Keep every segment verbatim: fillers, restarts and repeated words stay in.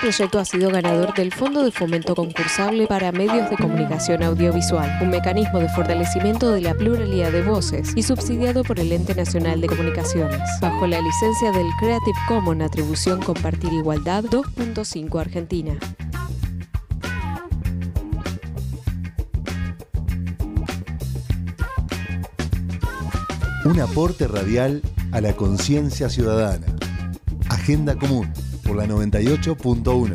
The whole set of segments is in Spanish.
proyecto ha sido ganador del Fondo de Fomento Concursable para Medios de Comunicación Audiovisual, un mecanismo de fortalecimiento de la pluralidad de voces y subsidiado por el Ente Nacional de Comunicaciones, bajo la licencia del Creative Commons Atribución Compartir Igualdad dos punto cinco Argentina. Un aporte radial a la conciencia ciudadana. Agenda Común, por la noventa y ocho punto uno.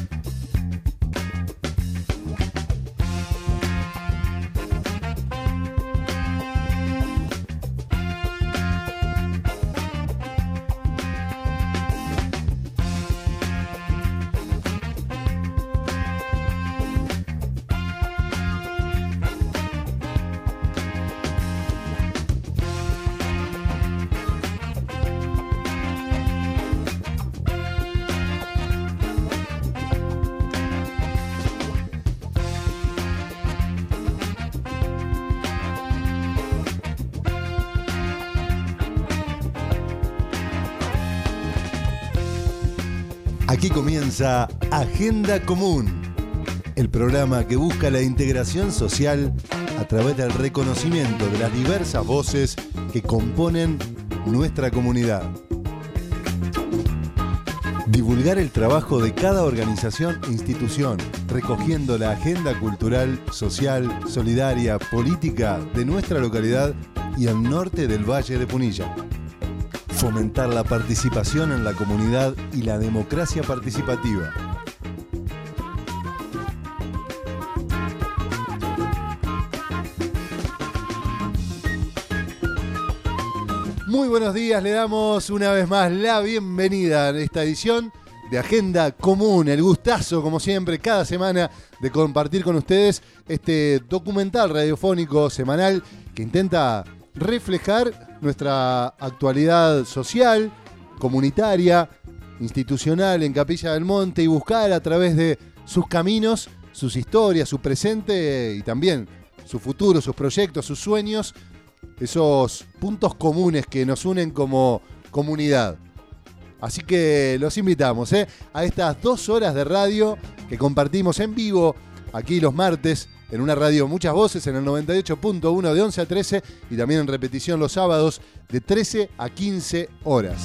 Aquí comienza Agenda Común, el programa que busca la integración social a través del reconocimiento de las diversas voces que componen nuestra comunidad. Divulgar el trabajo de cada organización e institución, recogiendo la agenda cultural, social, solidaria, política de nuestra localidad y el norte del Valle de Punilla. Fomentar la participación en la comunidad y la democracia participativa. Muy buenos días, le damos una vez más la bienvenida a esta edición de Agenda Común. El gustazo, como siempre, cada semana de compartir con ustedes este documental radiofónico semanal que intenta reflejar nuestra actualidad social, comunitaria, institucional en Capilla del Monte y buscar a través de sus caminos, sus historias, su presente y también su futuro, sus proyectos, sus sueños, esos puntos comunes que nos unen como comunidad. Así que los invitamos ¿eh? a estas dos horas de radio que compartimos en vivo aquí los martes en una radio Muchas Voces en el noventa y ocho punto uno de once a trece y también en repetición los sábados de trece a quince horas.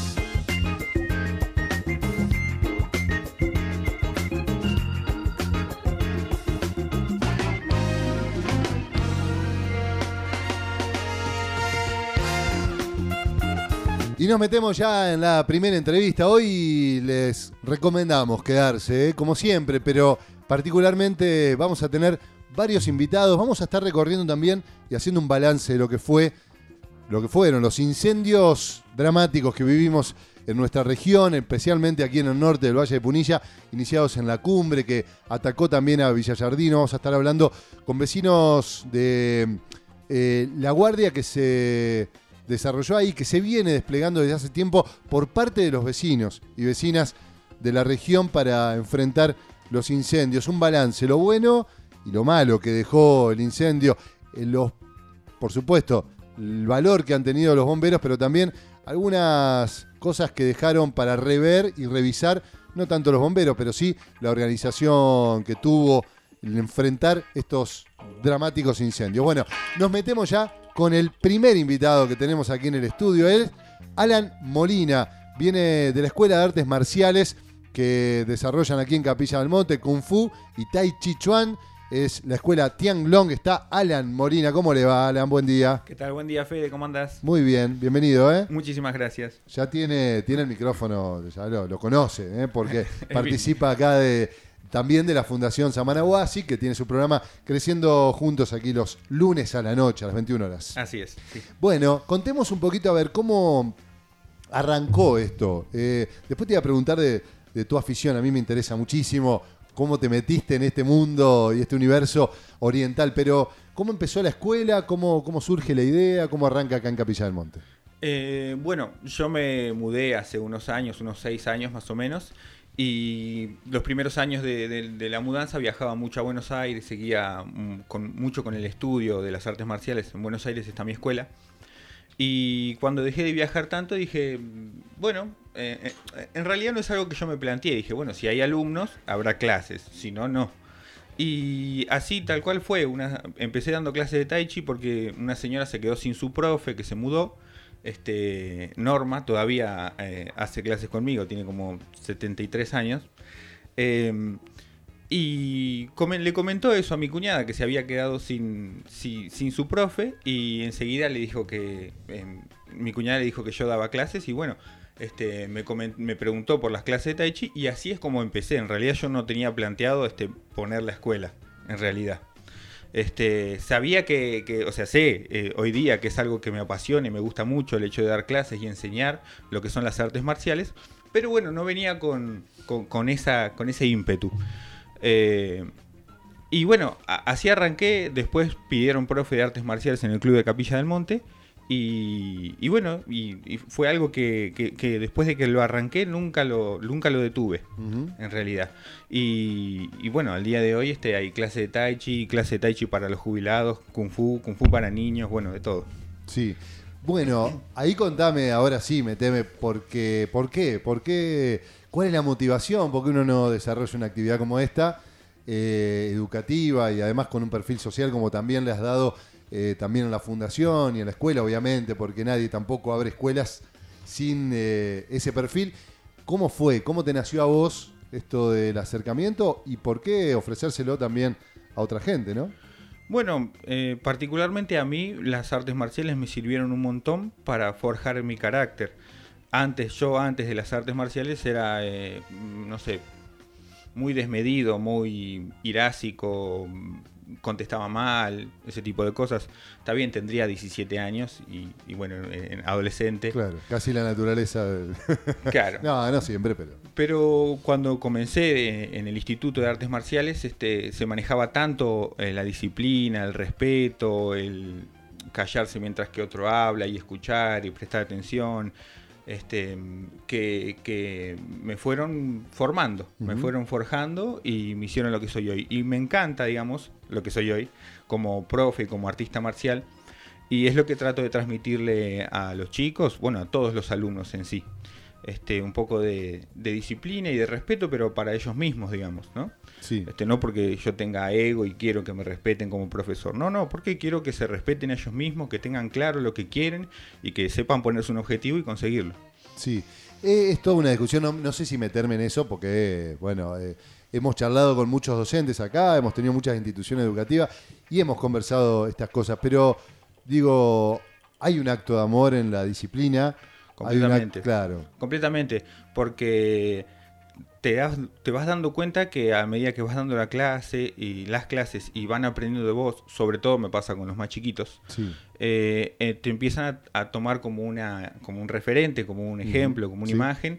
Y nos metemos ya en la primera entrevista. Hoy les recomendamos quedarse, ¿eh? como siempre, pero particularmente vamos a tener varios invitados. Vamos a estar recorriendo también y haciendo un balance de lo que fue, lo que fueron los incendios dramáticos que vivimos en nuestra región, especialmente aquí en el norte del Valle de Punilla, iniciados en la cumbre, que atacó también a Villallardino. Vamos a estar hablando con vecinos de eh, La Guardia que se desarrolló ahí, que se viene desplegando desde hace tiempo por parte de los vecinos y vecinas de la región para enfrentar los incendios. Un balance, lo bueno y lo malo que dejó el incendio, los, por supuesto, el valor que han tenido los bomberos, pero también algunas cosas que dejaron para rever y revisar, no tanto los bomberos, pero sí la organización que tuvo el enfrentar estos dramáticos incendios. Bueno, nos metemos ya con el primer invitado que tenemos aquí en el estudio. Él es Alan Molina, viene de la Escuela de Artes Marciales que desarrollan aquí en Capilla del Monte, Kung Fu y Tai Chi Chuan. Es la escuela Tianglong. Está Alan Molina. ¿Cómo le va, Alan? Buen día. ¿Qué tal? Buen día, Fede. ¿Cómo andás? Muy bien. Bienvenido, ¿eh? Muchísimas gracias. Ya tiene, tiene el micrófono, ya lo, lo conoce, ¿eh? Porque participa acá de, también de la Fundación Samanahuasi, que tiene su programa Creciendo Juntos aquí los lunes a la noche, a las veintiuna horas. Así es. Sí. Bueno, contemos un poquito a ver cómo arrancó esto. Eh, después te iba a preguntar de, de tu afición. A mí me interesa muchísimo cómo te metiste en este mundo y este universo oriental, pero ¿cómo empezó la escuela? ¿Cómo, cómo surge la idea? ¿Cómo arranca acá en Capilla del Monte? Eh, bueno, yo me mudé hace unos años, unos seis años más o menos, y los primeros años de, de, de la mudanza viajaba mucho a Buenos Aires, seguía um, con, mucho con el estudio de las artes marciales. En Buenos Aires está mi escuela. Y cuando dejé de viajar tanto dije, bueno, eh, eh, en realidad no es algo que yo me planteé. Dije, bueno, si hay alumnos, habrá clases. Si no, no. Y así tal cual fue. Una, empecé dando clases de Tai Chi porque una señora se quedó sin su profe, que se mudó. Este, Norma todavía eh, hace clases conmigo, tiene como setenta y tres años. Eh, y comen, le comentó eso a mi cuñada, que se había quedado sin, sin, sin su profe. Y enseguida le dijo que... Eh, mi cuñada le dijo que yo daba clases y bueno... Este, me, coment- me preguntó por las clases de Tai Chi y así es como empecé. En realidad yo no tenía planteado este, poner la escuela, en realidad. Este, sabía que, que, o sea, sé eh, hoy día que es algo que me apasiona y me gusta mucho el hecho de dar clases y enseñar lo que son las artes marciales, pero bueno, no venía con, con, con, esa, con ese ímpetu. Eh, y bueno, a- así arranqué, después pidieron profe de artes marciales en el Club de Capilla del Monte. Y, y bueno, y, y fue algo que, que, que después de que lo arranqué nunca lo, nunca lo detuve, uh-huh. en realidad. Y, y bueno, al día de hoy este, hay clase de Tai Chi, clase de Tai Chi para los jubilados, Kung Fu, Kung Fu para niños, bueno, de todo. Sí. Bueno, ahí contame, ahora sí, meteme, porque, ¿por qué? ¿Por qué? ¿Cuál es la motivación? ¿Por qué uno no desarrolla una actividad como esta, eh, educativa y además con un perfil social como también le has dado... Eh, también en la fundación y en la escuela, obviamente, porque nadie tampoco abre escuelas sin eh, ese perfil. ¿Cómo fue? ¿Cómo te nació a vos esto del acercamiento? ¿Y por qué ofrecérselo también a otra gente, no? Bueno, eh, particularmente a mí las artes marciales me sirvieron un montón para forjar mi carácter. Antes, yo antes de las artes marciales era, eh, no sé, muy desmedido, muy irásico, contestaba mal, ese tipo de cosas. Está bien, tendría diecisiete años y, y bueno, en adolescente. Claro, casi la naturaleza del... Claro. No, no siempre, pero... Pero cuando comencé en el Instituto de Artes Marciales, este, se manejaba tanto eh, la disciplina, el respeto, el callarse mientras que otro habla y escuchar y prestar atención. Este, que, que me fueron formando, uh-huh. me fueron forjando y me hicieron lo que soy hoy. Y me encanta, digamos, lo que soy hoy, como profe, como artista marcial. Y es lo que trato de transmitirle a los chicos, bueno, a todos los alumnos en sí. Este, un poco de, de disciplina y de respeto, pero para ellos mismos, digamos, ¿no? Sí. Este, no porque yo tenga ego y quiero que me respeten como profesor. No, no, porque quiero que se respeten a ellos mismos, que tengan claro lo que quieren y que sepan ponerse un objetivo y conseguirlo. Sí, eh, es toda una discusión, no, no sé si meterme en eso porque, bueno, eh, hemos charlado con muchos docentes acá, hemos tenido muchas instituciones educativas y hemos conversado estas cosas, pero digo, hay un acto de amor en la disciplina. Completamente. Acto, claro. Completamente, porque te, das, te vas dando cuenta que a medida que vas dando la clase y las clases y van aprendiendo de vos, sobre todo me pasa con los más chiquitos, sí. eh, eh, te empiezan a, a tomar como, una, como un referente, como un ejemplo, como una sí. imagen,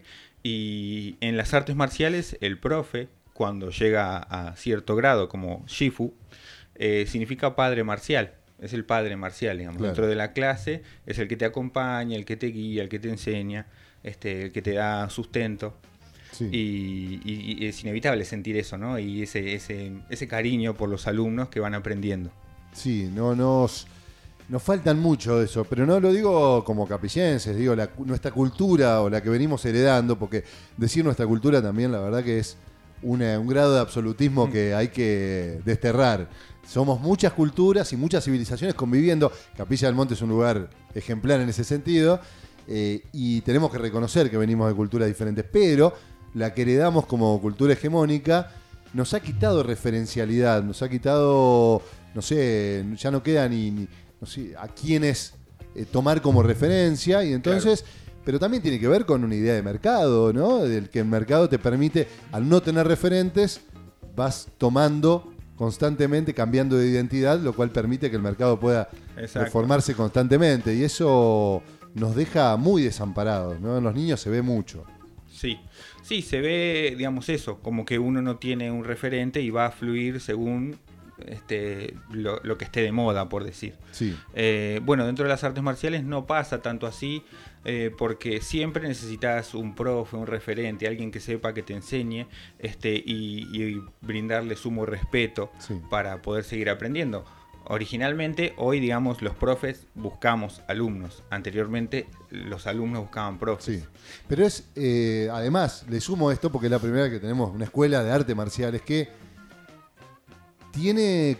y en las artes marciales el profe, cuando llega a cierto grado, como Shifu, eh, significa padre marcial. Es el padre marcial, digamos. Claro. Dentro de la clase es el que te acompaña, el que te guía, el que te enseña, este, el que te da sustento. Sí. Y, y, y es inevitable sentir eso, ¿no? Y ese, ese, ese cariño por los alumnos que van aprendiendo. Sí, no nos, nos faltan mucho de eso, pero no lo digo como capillenses, digo la, nuestra cultura o la que venimos heredando, porque decir nuestra cultura también la verdad que es una, un grado de absolutismo que hay que desterrar. Somos muchas culturas y muchas civilizaciones conviviendo. Capilla del Monte es un lugar ejemplar en ese sentido, eh, y tenemos que reconocer que venimos de culturas diferentes, pero la que heredamos como cultura hegemónica nos ha quitado referencialidad, nos ha quitado, no sé, ya no queda ni, ni no sé, a quiénes eh, tomar como referencia, y entonces... Claro. Pero también tiene que ver con una idea de mercado, ¿no? Del que el mercado te permite, al no tener referentes, vas tomando constantemente, cambiando de identidad, lo cual permite que el mercado pueda Exacto. reformarse constantemente. Y eso nos deja muy desamparados, ¿no? En los niños se ve mucho. Sí, sí, se ve, digamos, eso, como que uno no tiene un referente y va a fluir según este, lo, lo que esté de moda, por decir. Sí. Eh, bueno, dentro de las artes marciales no pasa tanto así, eh, porque siempre necesitas un profe, un referente, alguien que sepa, que te enseñe, este, y, y brindarle sumo respeto sí. para poder seguir aprendiendo. originalmente, hoy, digamos, los profes buscamos alumnos. Anteriormente, los alumnos buscaban profes. Sí, pero es, eh, además, le sumo esto porque es la primera vez que tenemos una escuela de artes marciales que tiene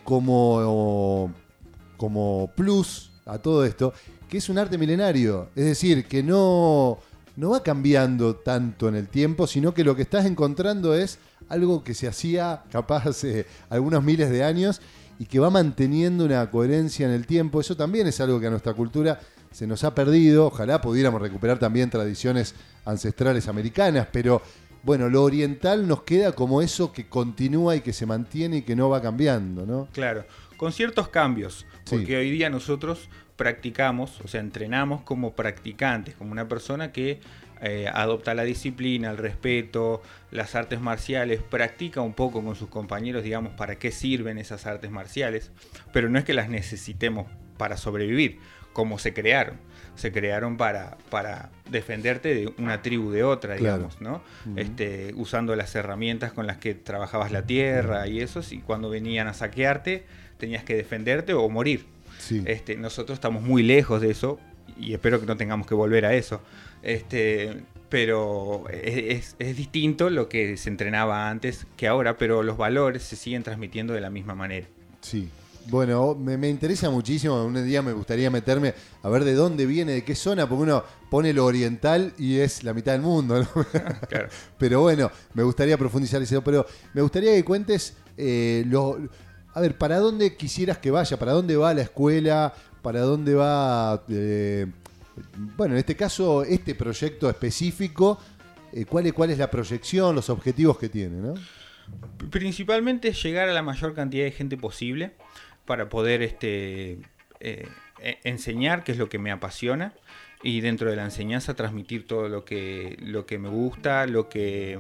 como, como plus a todo esto, que es un arte milenario. Es decir, que no, no va cambiando tanto en el tiempo, sino que lo que estás encontrando es algo que se hacía capaz hace algunos miles de años y que va manteniendo una coherencia en el tiempo. Eso también es algo que a nuestra cultura se nos ha perdido. Ojalá pudiéramos recuperar también tradiciones ancestrales americanas, pero bueno, lo oriental nos queda como eso que continúa y que se mantiene y que no va cambiando, ¿no? Claro, con ciertos cambios, porque Sí. hoy día nosotros practicamos, o sea, entrenamos como practicantes, como una persona que eh, adopta la disciplina, el respeto, las artes marciales, practica un poco con sus compañeros, digamos, para qué sirven esas artes marciales, pero no es que las necesitemos para sobrevivir, como se crearon. Se crearon para, para defenderte de una tribu de otra, digamos, Claro. ¿no? Uh-huh. Este, usando las herramientas con las que trabajabas la tierra y eso, y cuando venían a saquearte, tenías que defenderte o morir. Sí. Este, nosotros estamos muy lejos de eso y espero que no tengamos que volver a eso. Este, pero es, es, es distinto lo que se entrenaba antes que ahora, pero los valores se siguen transmitiendo de la misma manera. Sí. Bueno, me, me interesa muchísimo. Un día me gustaría meterme a ver de dónde viene, de qué zona, porque uno pone lo oriental y es la mitad del mundo, ¿no? Claro. Pero bueno, me gustaría profundizar eso. Pero me gustaría que cuentes, eh, lo, a ver, ¿para dónde quisieras que vaya? ¿Para dónde va la escuela? ¿Para dónde va, eh, bueno, en este caso, este proyecto específico? Eh, ¿cuál, es, ¿Cuál es la proyección, los objetivos que tiene, ¿no? Principalmente llegar a la mayor cantidad de gente posible para poder este, eh, enseñar, que es lo que me apasiona, y dentro de la enseñanza transmitir todo lo que, lo que me gusta, lo que,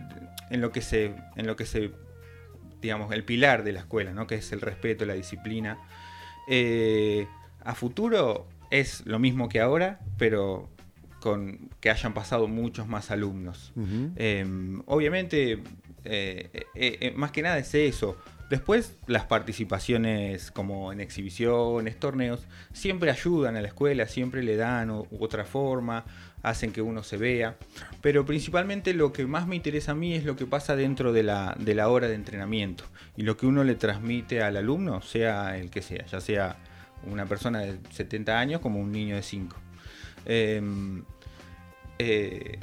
en lo que se, en lo que se, digamos, el pilar de la escuela, ¿no? Que es el respeto, la disciplina. Eh, a futuro es lo mismo que ahora, pero con que hayan pasado muchos más alumnos. Uh-huh. Eh, obviamente, eh, eh, eh, más que nada es eso. Después, las participaciones como en exhibiciones, torneos, siempre ayudan a la escuela, siempre le dan o, u otra forma, hacen que uno se vea. Pero principalmente lo que más me interesa a mí es lo que pasa dentro de la, de la hora de entrenamiento y lo que uno le transmite al alumno, sea el que sea, ya sea una persona de setenta años como un niño de cinco. Eh, eh,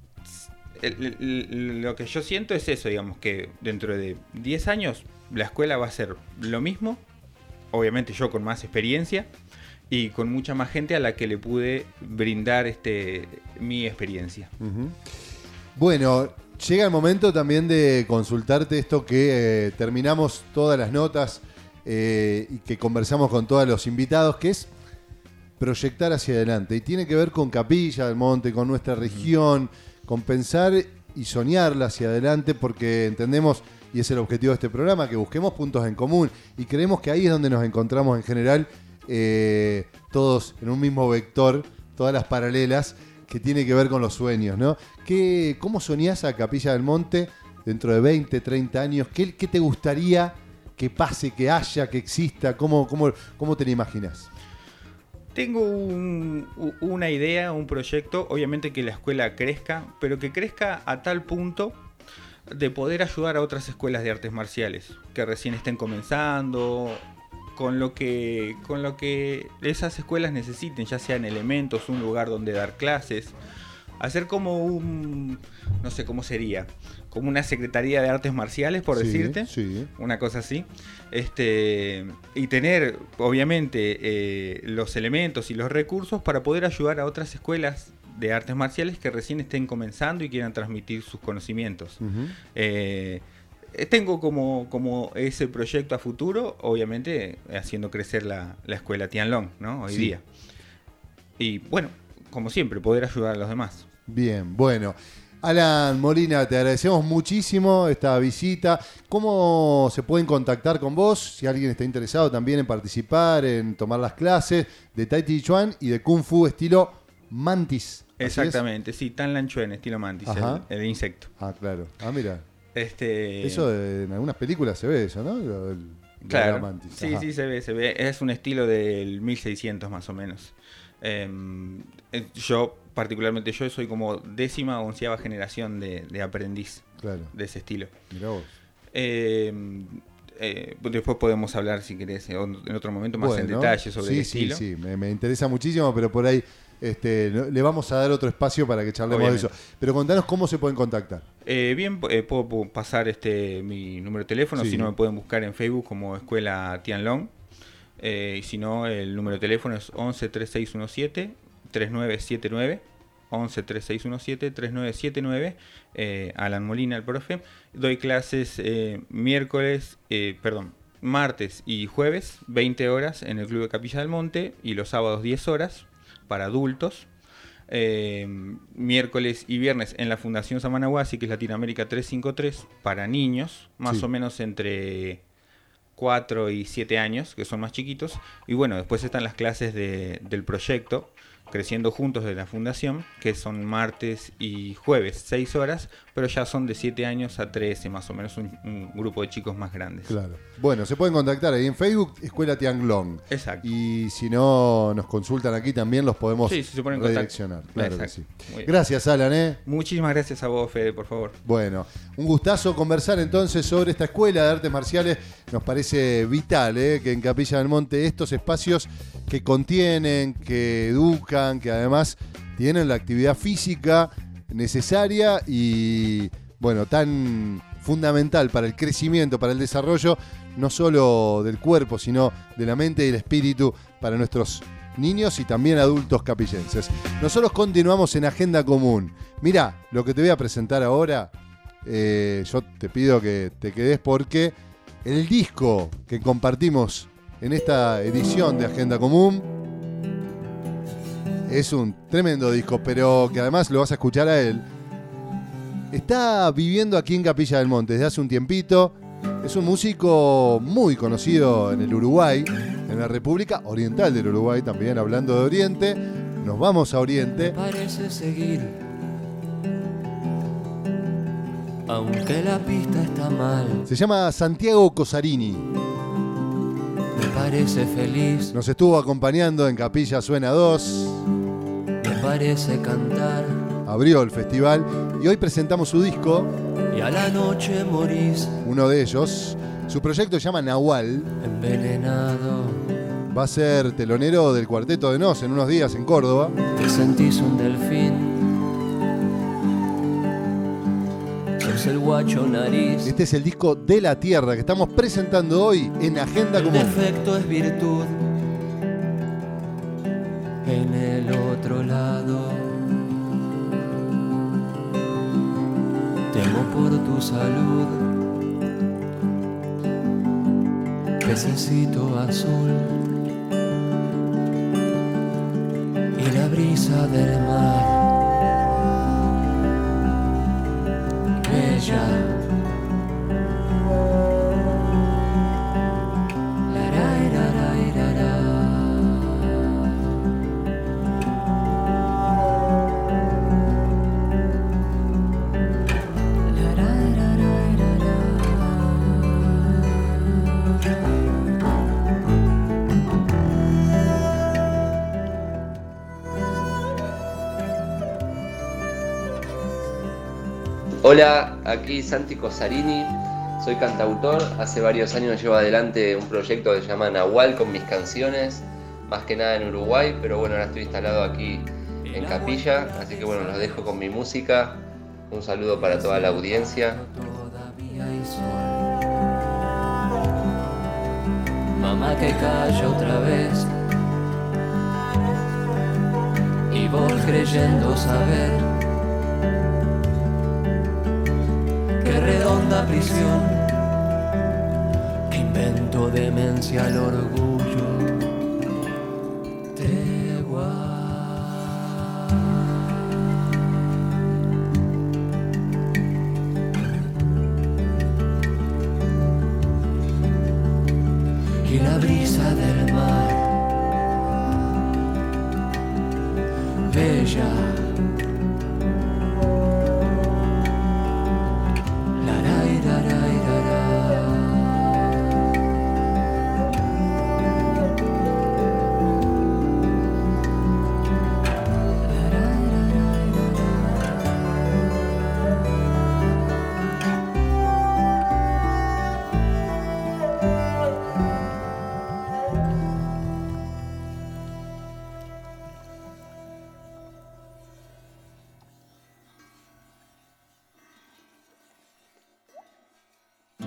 el, el, lo que yo siento es eso, digamos, que dentro de diez años la escuela va a ser lo mismo, obviamente yo con más experiencia y con mucha más gente a la que le pude brindar este, mi experiencia. Uh-huh. Bueno, llega el momento también de consultarte esto que eh, terminamos todas las notas eh, y que conversamos con todos los invitados, que es proyectar hacia adelante. Y tiene que ver con Capilla del Monte, con nuestra región, uh-huh. con pensar y soñarla hacia adelante, porque entendemos, y es el objetivo de este programa, que busquemos puntos en común y creemos que ahí es donde nos encontramos en general eh, todos en un mismo vector, todas las paralelas que tiene que ver con los sueños, ¿no? ¿Qué, ¿Cómo soñás a Capilla del Monte dentro de veinte, treinta años? ¿Qué, qué te gustaría que pase, que haya, que exista? ¿Cómo, cómo, cómo te lo imaginas? Tengo un, una idea, un proyecto, obviamente que la escuela crezca, pero que crezca a tal punto de poder ayudar a otras escuelas de artes marciales que recién estén comenzando, con lo que con lo que esas escuelas necesiten, ya sean elementos, un lugar donde dar clases, hacer como un, no sé cómo sería, como una secretaría de artes marciales, por sí, decirte, sí. una cosa así, este y tener obviamente eh, los elementos y los recursos para poder ayudar a otras escuelas de artes marciales que recién estén comenzando y quieran transmitir sus conocimientos. Uh-huh. Eh, tengo como, como ese proyecto a futuro, obviamente haciendo crecer la, la escuela Tianlong, ¿no? Hoy sí. día. Y bueno, como siempre, poder ayudar a los demás. Bien, bueno. Alan Molina, te agradecemos muchísimo esta visita. ¿Cómo se pueden contactar con vos? Si alguien está interesado también en participar, en tomar las clases de Tai Chi Chuan y de Kung Fu estilo Mantis. Exactamente, sí, Tan Lan Chuen, estilo Mantis, el, el insecto. Ah, claro. Ah, mira. Este... Eso de, en algunas películas se ve eso, ¿no? El, Claro, de la mantis. sí, Ajá. sí, se ve, se ve. Es un estilo del mil seiscientos más o menos. Eh, yo, particularmente yo, soy como décima o onceava generación de, de aprendiz Claro. de ese estilo. Mirá vos. Eh, eh, después podemos hablar, si querés, en otro momento más Bueno, en detalle sobre sí, el estilo. Sí, sí, me, me interesa muchísimo, pero por ahí este, le vamos a dar otro espacio para que charlemos Obviamente. de eso. Pero contanos cómo se pueden contactar. Eh, bien, eh, puedo, puedo pasar este mi número de teléfono, Sí. si no me pueden buscar en Facebook como Escuela Tianlong. Eh, y si no, el número de teléfono es once treinta y seis diecisiete treinta y nueve setenta y nueve. once treinta y seis diecisiete treinta y nueve setenta y nueve. eh, Alan Molina, el profe. Doy clases eh, miércoles, eh, perdón, martes y jueves, veinte horas en el Club de Capilla del Monte, y los sábados diez horas para adultos. Eh, miércoles y viernes en la Fundación Samanahuasi, que es Latinoamérica trescientos cincuenta y tres, para niños, más Sí. o menos entre cuatro y siete años, que son más chiquitos. Y bueno, después están las clases de, del proyecto Creciendo Juntos de la Fundación, que son martes y jueves, seis horas, pero ya son de siete años a trece, más o menos, un, un grupo de chicos más grandes. Claro. Bueno, se pueden contactar ahí en Facebook, Escuela Tianlong. Exacto. Y si no nos consultan aquí también los podemos Sí, se ponen en contacto. redireccionar. Claro que Exacto. sí. Muy bien. Gracias, Alan, ¿eh? Muchísimas gracias a vos, Fede, por favor. Bueno, un gustazo conversar entonces sobre esta escuela de artes marciales. Nos parece vital, ¿eh? Que en Capilla del Monte estos espacios que contienen, que educan, que además tienen la actividad física necesaria y, bueno, tan fundamental para el crecimiento, para el desarrollo, no solo del cuerpo, sino de la mente y el espíritu para nuestros niños y también adultos capillenses. Nosotros continuamos en Agenda Común. Mirá, lo que te voy a presentar ahora, eh, yo te pido que te quedes porque el disco que compartimos en esta edición de Agenda Común es un tremendo disco, pero que además lo vas a escuchar a él. Está viviendo aquí en Capilla del Monte desde hace un tiempito. Es un músico muy conocido en el Uruguay, en la República Oriental del Uruguay también, hablando de Oriente. Nos vamos a Oriente. Parece seguir, aunque la pista está mal. Se llama Santiago Cosarini. Me parece feliz, Nos estuvo acompañando en Capilla Suena dos. me parece cantar, Abrió el festival y hoy presentamos su disco, y a la noche morís uno de ellos. Su proyecto se llama Nahual. envenenado. Va a ser telonero del Cuarteto de Nos en unos días en Córdoba. Te sentís un delfín, sos el guacho nariz. Este es el disco De la Tierra que estamos presentando hoy en Agenda El Común. defecto es virtud en el otro lado. Temo por tu salud, pececito azul, y la brisa del mar, bella. Hola, aquí Santi Cosarini, soy cantautor, hace varios años llevo adelante un proyecto que se llama Nahual con mis canciones, más que nada en Uruguay, pero bueno, ahora estoy instalado aquí en Capilla, así que bueno, los dejo con mi música, un saludo para toda la audiencia. Todavía hay sol. Mamá que calla otra vez, y vos creyendo saber qué redonda prisión, que invento demencia al orgullo. Tregua. Y la brisa del mar, bella. La, la, la, la, la, la.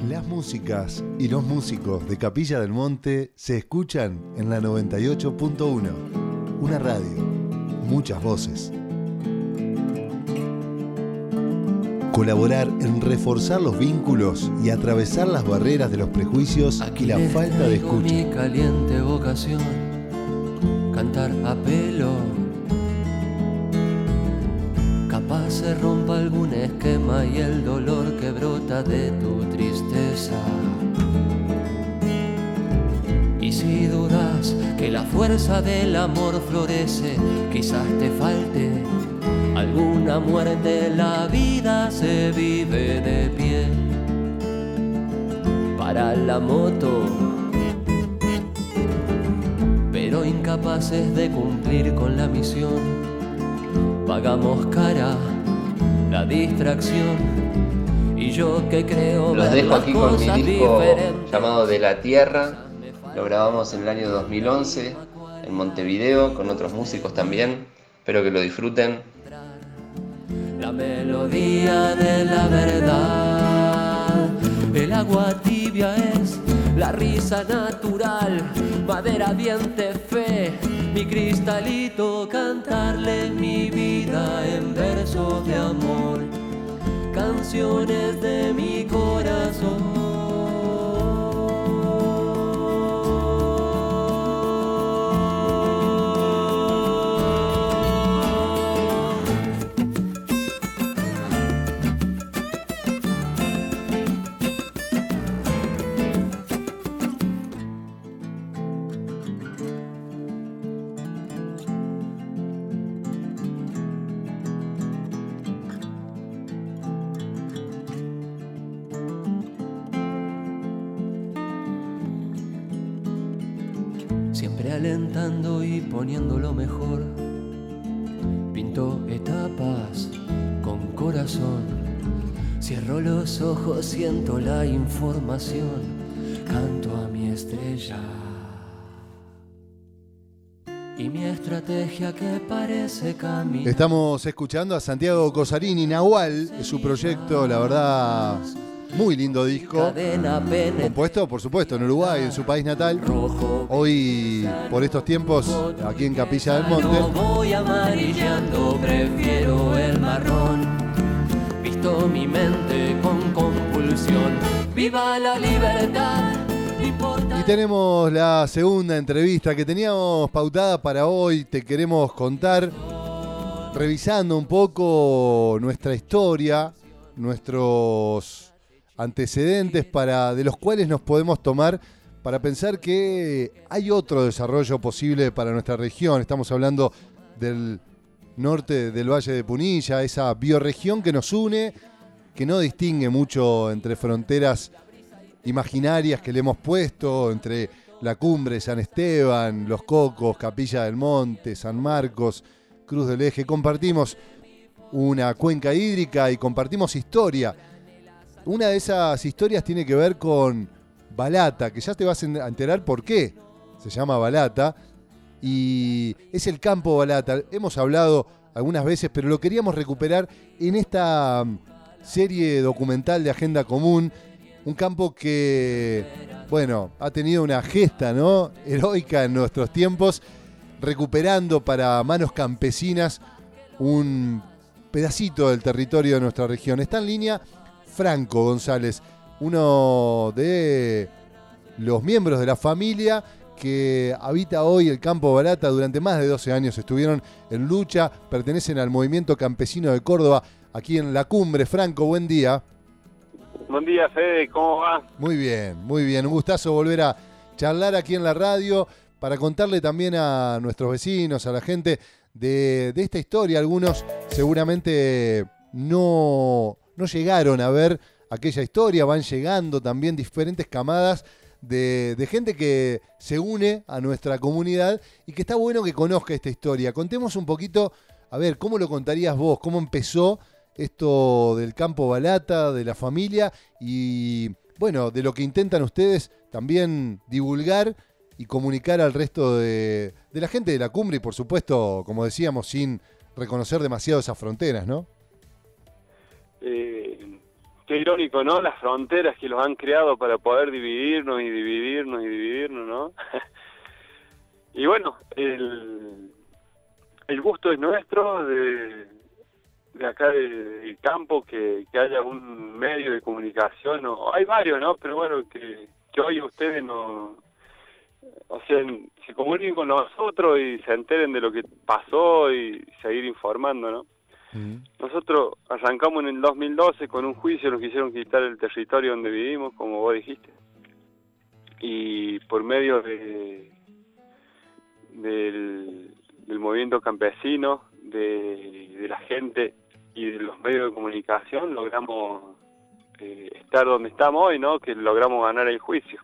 Las músicas y los músicos de Capilla del Monte se escuchan en la noventa y ocho punto uno. Una radio, muchas voces. Colaborar en reforzar los vínculos y atravesar las barreras de los prejuicios Aquí y la les falta de traigo escucha. mi caliente vocación, cantar a pelo. Capaz se rompa algún esquema y el dolor que brota de tu tristeza. Y si dudas que la fuerza del amor florece, quizás te falte alguna muerte. La vida se vive de pie. Para la moto, pero incapaces de cumplir con la misión, pagamos cara la distracción. Y yo que creo Los ver dejo las aquí con mi cosas disco diferentes. llamado De la Tierra. Lo grabamos en el año dos mil once en Montevideo con otros músicos también. Espero que lo disfruten. La melodía de la verdad. El agua tibia es la risa natural. Madera, diente, fe. Mi cristalito, cantarle mi vida en versos de amor. Canciones de mi corazón. Siempre alentando y poniendo lo mejor. Pinto etapas con corazón. Cierro los ojos, siento la información. Canto a mi estrella. Y mi estrategia que parece camino. Estamos escuchando a Santiago Cosarini, Nahual, es su proyecto, la verdad, muy lindo disco. Cadena pene- Compuesto, por supuesto, en Uruguay, en su país natal. rojo. Hoy, por estos tiempos, aquí en Capilla del No Monte. voy amarillando, prefiero el marrón. Visto mi mente con compulsión. ¡Viva la libertad! No importa. Y tenemos la segunda entrevista que teníamos pautada para hoy. Te queremos contar, revisando un poco nuestra historia, nuestros antecedentes para, de los cuales nos podemos tomar para pensar que hay otro desarrollo posible para nuestra región. Estamos hablando del norte del Valle de Punilla, esa bioregión que nos une, que no distingue mucho entre fronteras imaginarias que le hemos puesto, entre la cumbre, San Esteban, Los Cocos, Capilla del Monte, San Marcos, Cruz del Eje. Compartimos una cuenca hídrica y compartimos historia. Una de esas historias tiene que ver con Balata, que ya te vas a enterar por qué se llama Balata, y es el campo Balata. Hemos hablado algunas veces, pero lo queríamos recuperar en esta serie documental de Agenda Común, un campo que, bueno, ha tenido una gesta, ¿no?, heroica en nuestros tiempos, recuperando para manos campesinas un pedacito del territorio de nuestra región. Está en línea Franco González, uno de los miembros de la familia que habita hoy el campo Balata. Durante más de doce años estuvieron en lucha, pertenecen al movimiento campesino de Córdoba, aquí en La Cumbre. Franco, buen día. Buen día, Fede, ¿cómo va? Muy bien, muy bien. Un gustazo volver a charlar aquí en la radio para contarle también a nuestros vecinos, a la gente de, de esta historia. Algunos seguramente no, no llegaron a ver aquella historia, van llegando también diferentes camadas de, de gente que se une a nuestra comunidad y que está bueno que conozca esta historia. Contemos un poquito, a ver, ¿cómo lo contarías vos? ¿Cómo empezó esto del campo Balata, de la familia y, bueno, de lo que intentan ustedes también divulgar y comunicar al resto de, de la gente de la cumbre y, por supuesto, como decíamos, sin reconocer demasiado esas fronteras, ¿no? Eh, qué irónico, ¿no? Las fronteras que los han creado para poder dividirnos y dividirnos y dividirnos, ¿no? Y bueno, el, el gusto es nuestro, de, de acá del de campo, que, que haya un medio de comunicación, o hay varios, ¿no? Pero bueno, que, que hoy ustedes no... O sea, se comuniquen con nosotros y se enteren de lo que pasó y seguir informando, ¿no? Uh-huh. Nosotros arrancamos en el dos mil doce con un juicio, nos quisieron quitar el territorio donde vivimos, como vos dijiste. Y por medio de del, del movimiento campesino, de, de la gente y de los medios de comunicación, logramos eh, estar donde estamos hoy, ¿no? Que logramos ganar el juicio.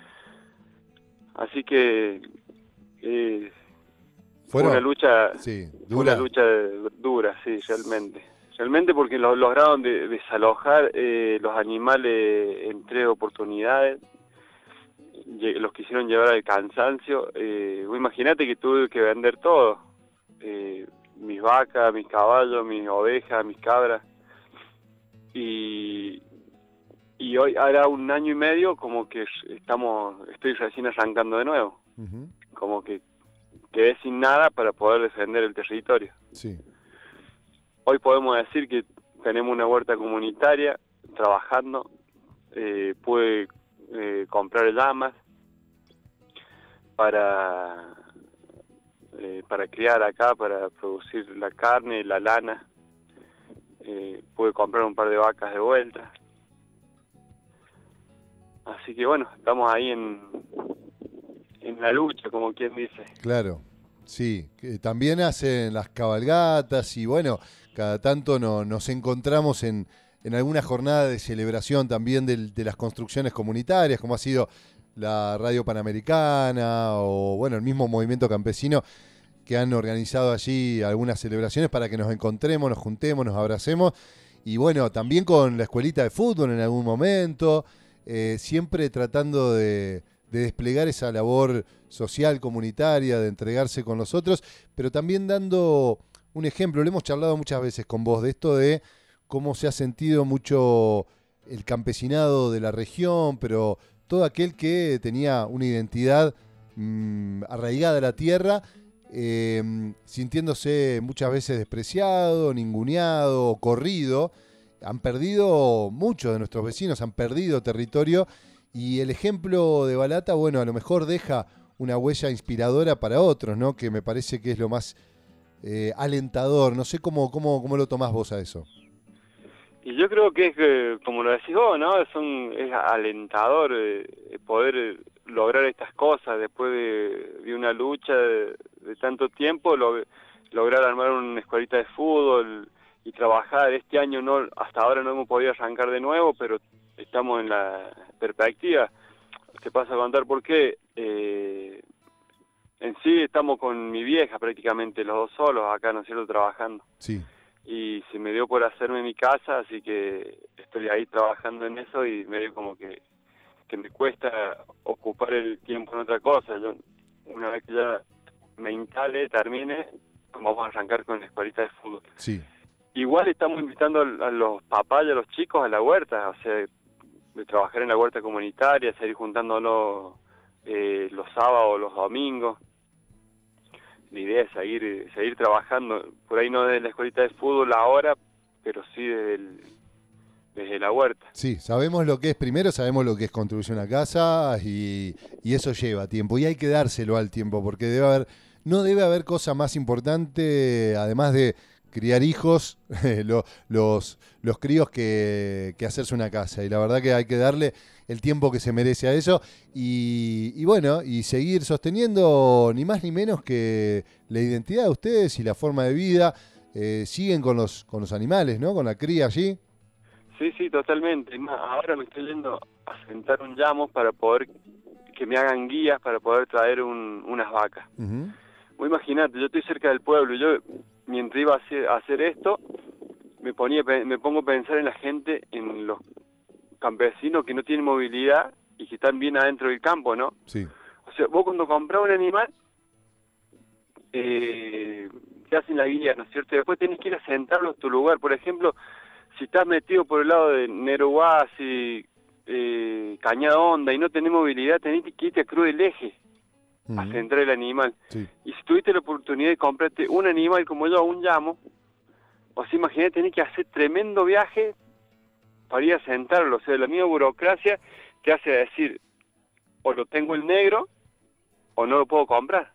Así que eh, fue una lucha, sí, dura. Una lucha dura, sí, realmente. Realmente porque lo, lograron de, desalojar eh, los animales en tres oportunidades, los quisieron llevar al cansancio. Eh, Imagínate que tuve que vender todo, eh, mis vacas, mis caballos, mis ovejas, mis cabras, y... Y hoy hará un año y medio como que estamos, estoy recién arrancando de nuevo. Uh-huh. Como que quedé sin nada para poder defender el territorio. Sí. Hoy podemos decir que tenemos una huerta comunitaria trabajando. Eh, pude eh, comprar llamas para, eh, para criar acá, para producir la carne, la lana. Eh, pude comprar un par de vacas de vuelta. Así que bueno, estamos ahí en, en la lucha, como quien dice. Claro, sí. También hacen las cabalgatas y bueno, cada tanto no, nos encontramos en, en alguna jornada de celebración también de, de las construcciones comunitarias, como ha sido la Radio Panamericana o bueno, el mismo movimiento campesino, que han organizado allí algunas celebraciones para que nos encontremos, nos juntemos, nos abracemos. Y bueno, también con la escuelita de fútbol en algún momento. Eh, siempre tratando de, de desplegar esa labor social, comunitaria, de entregarse con los otros, pero también dando un ejemplo. Lo hemos charlado muchas veces con vos de esto de cómo se ha sentido mucho el campesinado de la región, pero todo aquel que tenía una identidad mmm, arraigada a la tierra, eh, sintiéndose muchas veces despreciado, ninguneado, corrido. Han perdido, muchos de nuestros vecinos han perdido territorio, y el ejemplo de Balata, bueno, a lo mejor deja una huella inspiradora para otros, ¿no? Que me parece que es lo más eh, alentador. No sé cómo, cómo, cómo lo tomás vos a eso. Y yo creo que es, eh, como lo decís vos, ¿no? Es, un, es alentador eh, poder eh, lograr estas cosas después de, de una lucha de, de tanto tiempo, lo, lograr armar una escuelita de fútbol y trabajar. Este año no, hasta ahora no hemos podido arrancar de nuevo, pero estamos en la perspectiva. Te paso a contar por qué. Eh, en sí estamos con mi vieja prácticamente los dos solos acá, ¿no es cierto?, trabajando. Sí. Y se me dio por hacerme mi casa, así que estoy ahí trabajando en eso y medio como que, que me cuesta ocupar el tiempo en otra cosa. Yo, una vez que ya me instale, termine, vamos a arrancar con la escuelita de fútbol. Sí. Igual estamos invitando a los papás y a los chicos a la huerta, o sea, de trabajar en la huerta comunitaria, seguir juntándonos eh, los sábados, los domingos. La idea es seguir, seguir trabajando, por ahí no desde la escuelita de fútbol ahora, pero sí desde, el, desde la huerta. Sí, sabemos lo que es, primero sabemos lo que es construirse una casa y, y eso lleva tiempo, y hay que dárselo al tiempo, porque debe haber, no debe haber cosa más importante, además de criar hijos, los, los, los críos, que, que hacerse una casa. Y la verdad que hay que darle el tiempo que se merece a eso. Y, y bueno, y seguir sosteniendo ni más ni menos que la identidad de ustedes y la forma de vida. Eh, siguen con los, con los animales, ¿no? Con la cría allí. Sí, sí, totalmente. Ahora me estoy yendo a sentar un llamo para poder que me hagan guías para poder traer un, unas vacas. Uh-huh. Vos imaginate, yo estoy cerca del pueblo y yo, mientras iba a hacer, a hacer esto, me ponía me pongo a pensar en la gente, en los campesinos que no tienen movilidad y que están bien adentro del campo, ¿no? Sí. O sea, vos cuando compras un animal, eh, te hacen la guía, ¿no es cierto? Y después tenés que ir a sentarlo en tu lugar. Por ejemplo, si estás metido por el lado de Neruasi, eh, Cañada Honda y no tenés movilidad, tenés que irte a Cruz del Eje uh-huh. a centrar el animal. Sí. Y si tuviste la oportunidad de comprarte un animal como yo, un llamo, o sea, imagínate, tenés que hacer tremendo viaje para ir a sentarlo. O sea, la misma burocracia te hace decir, o lo tengo en negro, o no lo puedo comprar.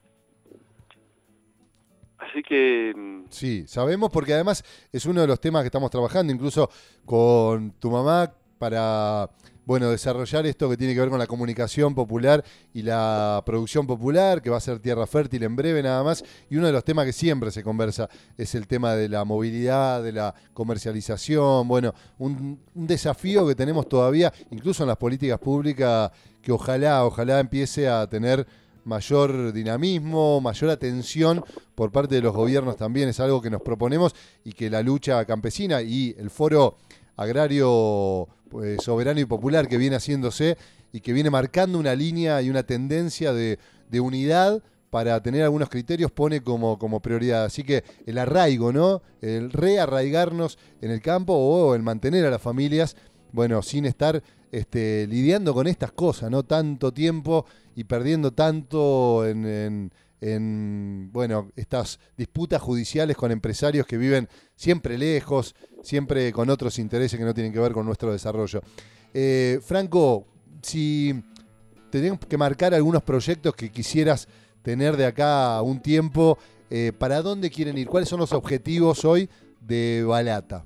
Así que... Sí, sabemos porque además es uno de los temas que estamos trabajando, incluso con tu mamá, para, bueno, desarrollar esto que tiene que ver con la comunicación popular y la producción popular, que va a ser Tierra Fértil en breve nada más. Y uno de los temas que siempre se conversa es el tema de la movilidad, de la comercialización. Bueno, un, un desafío que tenemos todavía, incluso en las políticas públicas, que ojalá, ojalá empiece a tener mayor dinamismo, mayor atención por parte de los gobiernos también. Es algo que nos proponemos y que la lucha campesina y el foro agrario pues, soberano y popular que viene haciéndose y que viene marcando una línea y una tendencia de, de unidad para tener algunos criterios pone como, como prioridad. Así que el arraigo, ¿no? El rearraigarnos en el campo o el mantener a las familias, bueno, sin estar este, lidiando con estas cosas, ¿no? Tanto tiempo y perdiendo tanto en, en, en, bueno, estas disputas judiciales con empresarios que viven siempre lejos, siempre con otros intereses que no tienen que ver con nuestro desarrollo. Eh, Franco, si tenemos que marcar algunos proyectos que quisieras tener de acá a un tiempo, eh, ¿para dónde quieren ir? ¿Cuáles son los objetivos hoy de Balata?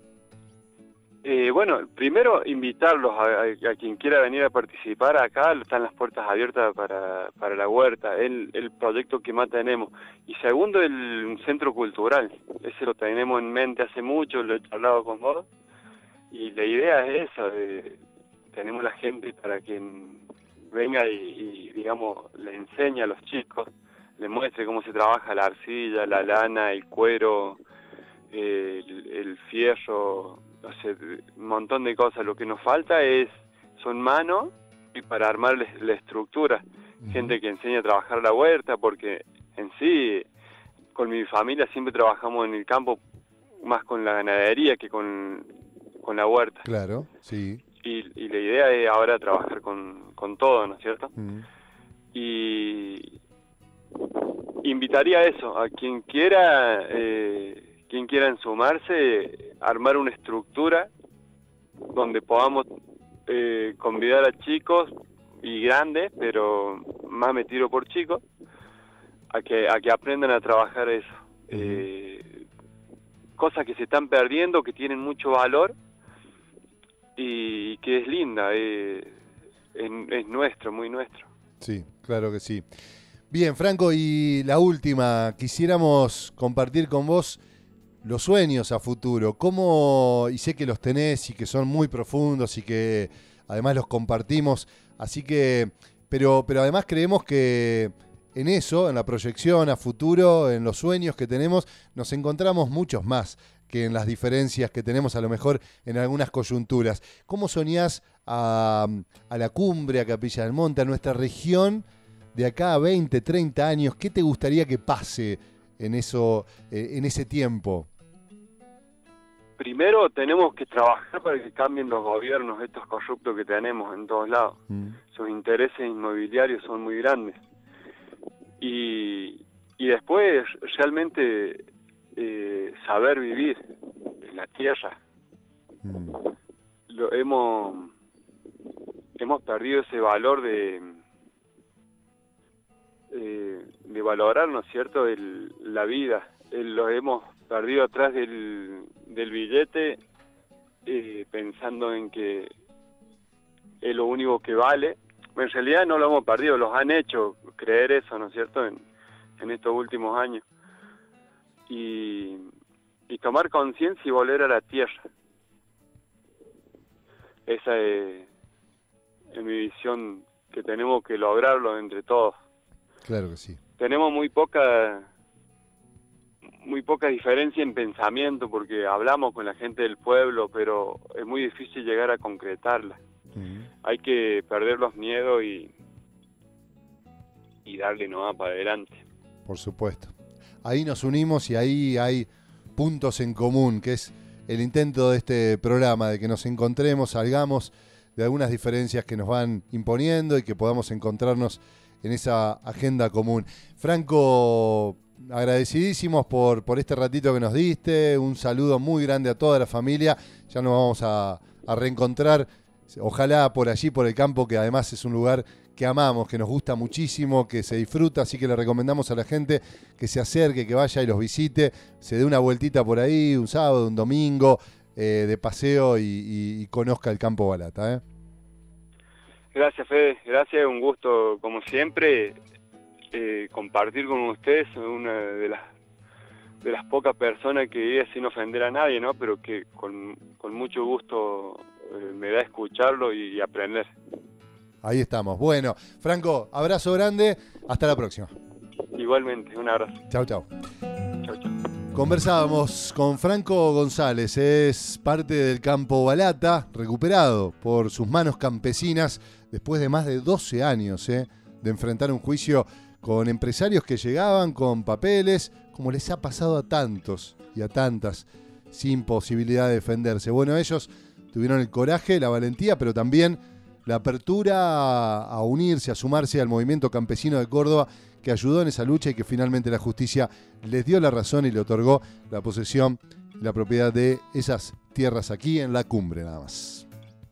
Eh, bueno, primero invitarlos a, a, a quien quiera venir a participar acá, están las puertas abiertas para, para la huerta, el, el proyecto que más tenemos. Y segundo, el centro cultural, ese lo tenemos en mente hace mucho, lo he hablado con vos, y la idea es esa, de, tenemos la gente para que venga y, y, digamos, le enseñe a los chicos, le muestre cómo se trabaja la arcilla, la lana, el cuero, eh, el, el fierro, no sé, un montón de cosas. Lo que nos falta es son manos y para armar la, la estructura. Uh-huh. Gente que enseña a trabajar la huerta, porque en sí, con mi familia siempre trabajamos en el campo, más con la ganadería que con, con la huerta. Claro, sí. Y, y la idea es ahora trabajar con, con todo, ¿no es cierto? Uh-huh. Y invitaría a eso, a quien quiera... Eh, quien quiera sumarse, armar una estructura donde podamos eh, convidar a chicos y grandes, pero más me tiro por chicos, a que a que aprendan a trabajar eso. Uh-huh. Eh, cosas que se están perdiendo, que tienen mucho valor y que es linda, eh, es, es nuestro, muy nuestro. Sí, claro que sí. Bien, Franco, y la última, quisiéramos compartir con vos los sueños a futuro. ¿Cómo? Y sé que los tenés y que son muy profundos y que además los compartimos, así que, pero, pero además creemos que en eso, en la proyección a futuro, en los sueños que tenemos, nos encontramos muchos más que en las diferencias que tenemos a lo mejor en algunas coyunturas. ¿Cómo soñás a, a la cumbre, a Capilla del Monte, a nuestra región de acá a veinte, treinta años? ¿Qué te gustaría que pase en eso, en ese tiempo? Primero tenemos que trabajar para que cambien los gobiernos, estos corruptos que tenemos en todos lados. Mm. Sus intereses inmobiliarios son muy grandes. Y, y después realmente eh, saber vivir en la tierra. Mm. Lo, hemos, hemos perdido ese valor de, eh, de valorar, ¿no es cierto?, el, la vida. El, lo hemos perdido atrás del, del billete, eh, pensando en que es lo único que vale. En realidad no lo hemos perdido, los han hecho creer eso, ¿no es cierto?, en, en estos últimos años. Y, y tomar conciencia y volver a la tierra. Esa es, es mi visión, que tenemos que lograrlo entre todos. Claro que sí. Tenemos muy poca... muy poca diferencia en pensamiento, porque hablamos con la gente del pueblo, pero es muy difícil llegar a concretarla. Uh-huh. Hay que perder los miedos y, y darle nomás para adelante. Por supuesto. Ahí nos unimos y ahí hay puntos en común, que es el intento de este programa, de que nos encontremos, salgamos de algunas diferencias que nos van imponiendo y que podamos encontrarnos en esa agenda común. Franco, agradecidísimos por, por este ratito que nos diste, un saludo muy grande a toda la familia, ya nos vamos a, a reencontrar, ojalá por allí, por el campo, que además es un lugar que amamos, que nos gusta muchísimo, que se disfruta, así que le recomendamos a la gente que se acerque, que vaya y los visite, se dé una vueltita por ahí, un sábado, un domingo, eh, de paseo y, y, y conozca el campo Balata. ¿eh? Gracias, Fede, gracias, un gusto como siempre eh, compartir con ustedes, una de las de las pocas personas que vive sin ofender a nadie, ¿no? Pero que con, con mucho gusto eh, me da escucharlo y, y aprender. Ahí estamos. Bueno, Franco, abrazo grande. Hasta la próxima. Igualmente, un abrazo. Chau, chau. Chau, chau. Conversábamos con Franco González. Es parte del campo Balata, recuperado por sus manos campesinas después de más de doce años ¿eh? de enfrentar un juicio con empresarios que llegaban con papeles, como les ha pasado a tantos y a tantas, sin posibilidad de defenderse. Bueno, ellos tuvieron el coraje, la valentía, pero también la apertura a unirse, a sumarse al movimiento campesino de Córdoba, que ayudó en esa lucha y que finalmente la justicia les dio la razón y le otorgó la posesión y la propiedad de esas tierras aquí en la cumbre, nada más.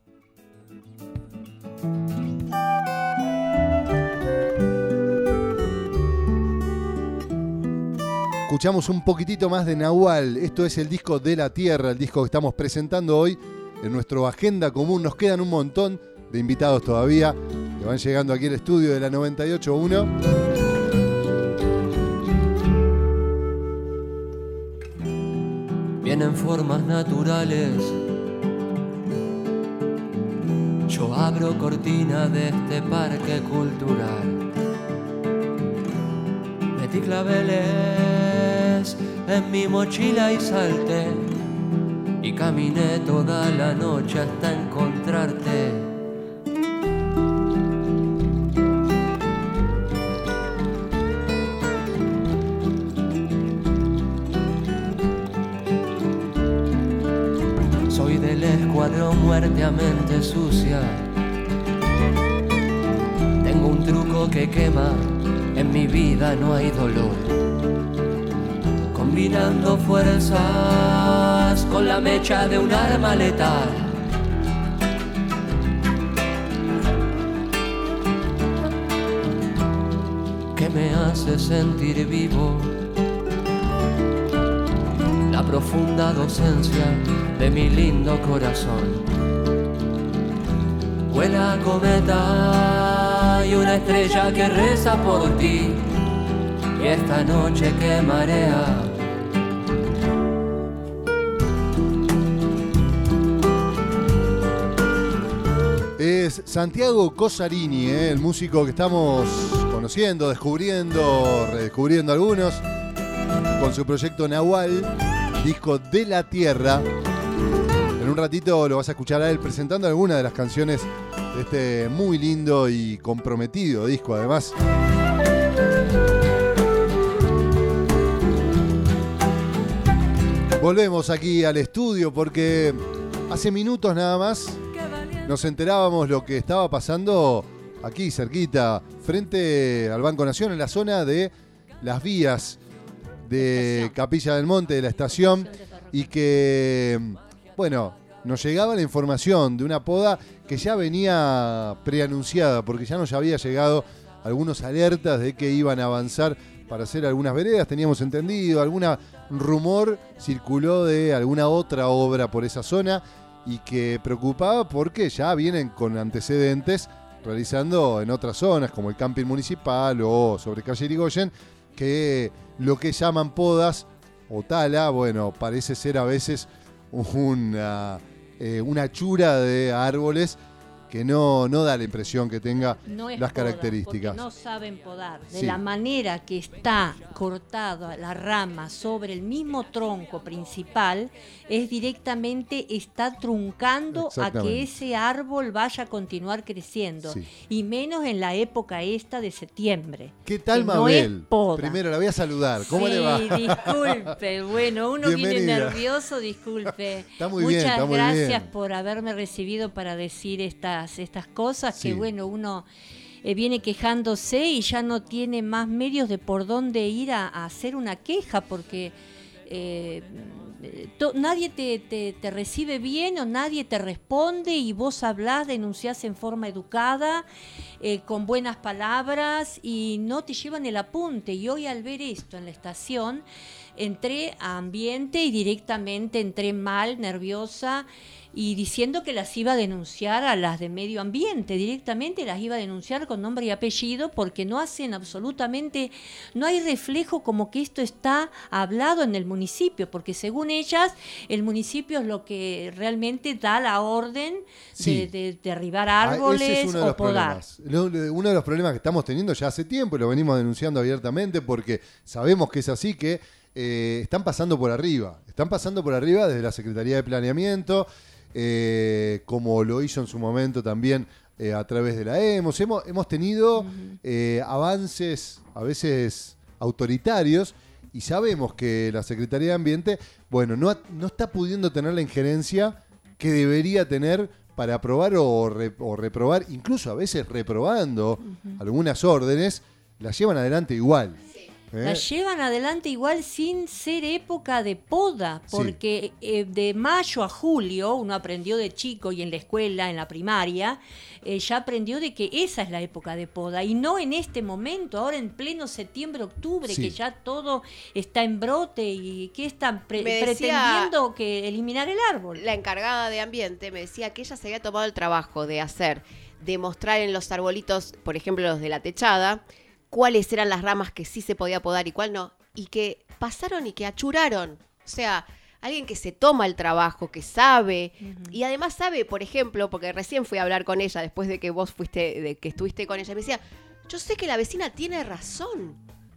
Escuchamos un poquitito más de Nahual. Esto es el disco De la Tierra, el disco que estamos presentando hoy en nuestra agenda común. Nos quedan un montón de invitados todavía que van llegando aquí al estudio de la noventa y ocho punto uno. Vienen formas naturales. Yo abro cortina de este parque cultural. Metí claveles en mi mochila y salté. Y caminé toda la noche hasta encontrarte. Soy del escuadrón muerte a mente sucia. Tengo un truco que quema, en mi vida no hay dolor. Combinando fuerzas con la mecha de un arma letal. Que me hace sentir vivo. La profunda docencia de mi lindo corazón. Vuela cometa y una estrella que reza por ti. Y esta noche que marea. Es Santiago Cosarini, ¿eh? el músico que estamos conociendo, descubriendo, redescubriendo algunos, con su proyecto Nahual, disco De la Tierra. En un ratito lo vas a escuchar a él presentando algunas de las canciones de este muy lindo y comprometido disco, además. Volvemos aquí al estudio porque hace minutos nada más nos enterábamos lo que estaba pasando aquí cerquita, frente al Banco Nación, en la zona de las vías de Capilla del Monte, de la estación, y que, bueno, nos llegaba la información de una poda que ya venía preanunciada, porque ya nos había llegado algunos alertas de que iban a avanzar para hacer algunas veredas, teníamos entendido, algún rumor circuló de alguna otra obra por esa zona, y que preocupaba porque ya vienen con antecedentes realizando en otras zonas como el camping municipal o sobre calle Irigoyen, que lo que llaman podas o tala, bueno, parece ser a veces una, eh, una chura de árboles que no, no da la impresión que tenga no es las poda, características. Porque no saben podar. De Sí. la manera que está cortada la rama sobre el mismo tronco principal, es directamente, está truncando a Exactamente. que ese árbol vaya a continuar creciendo. Sí. Y menos en la época esta de septiembre. ¿Qué tal, que no Mabel? es poda. Primero la voy a saludar. ¿Cómo sí, le va? disculpe. Bueno, uno viene Bienvenida. nervioso, disculpe. Está muy Muchas bien, está muy gracias bien. por haberme recibido para decir estas, estas cosas Sí. que, bueno, uno eh, viene quejándose y ya no tiene más medios de por dónde ir a, a hacer una queja, porque eh, to- nadie te, te, te recibe bien o nadie te responde, y vos hablás, denunciás en forma educada, eh, con buenas palabras, y no te llevan el apunte. Y hoy, al ver esto en la estación, entré a ambiente y directamente entré mal, nerviosa, y diciendo que las iba a denunciar a las de medio ambiente, directamente las iba a denunciar con nombre y apellido, porque no hacen absolutamente, no hay reflejo como que esto está hablado en el municipio, porque según ellas, el municipio es lo que realmente da la orden Sí. de, de derribar Ah, árboles ese es uno de o los podar. problemas. Lo- Uno de los problemas que estamos teniendo ya hace tiempo, y lo venimos denunciando abiertamente, porque sabemos que es así, que eh, están pasando por arriba. Están pasando por arriba desde la Secretaría de Planeamiento, eh, como lo hizo en su momento también eh, a través de la EMOS. Hemos, hemos tenido eh, avances a veces autoritarios, y sabemos que la Secretaría de Ambiente, bueno, no, ha- no está pudiendo tener la injerencia que debería tener para aprobar o, re- o reprobar, incluso a veces reprobando algunas órdenes, las llevan adelante igual. ¿eh? La llevan adelante igual sin ser época de poda, Sí. porque eh, de mayo a julio, uno aprendió de chico y en la escuela, en la primaria, eh, ya aprendió de que esa es la época de poda, y no en este momento, ahora en pleno septiembre, octubre, Sí. que ya todo está en brote y que están pre- Me decía- pretendiendo que eliminar el árbol. La encargada de ambiente me decía que ella se había tomado el trabajo de hacer, de mostrar en los arbolitos, por ejemplo los de la techada, cuáles eran las ramas que sí se podía podar y cuál no, y que pasaron y que achuraron. O sea, alguien que se toma el trabajo, que sabe, y además sabe, por ejemplo, porque recién fui a hablar con ella después de que vos fuiste, de que estuviste con ella, me decía, yo sé que la vecina tiene razón.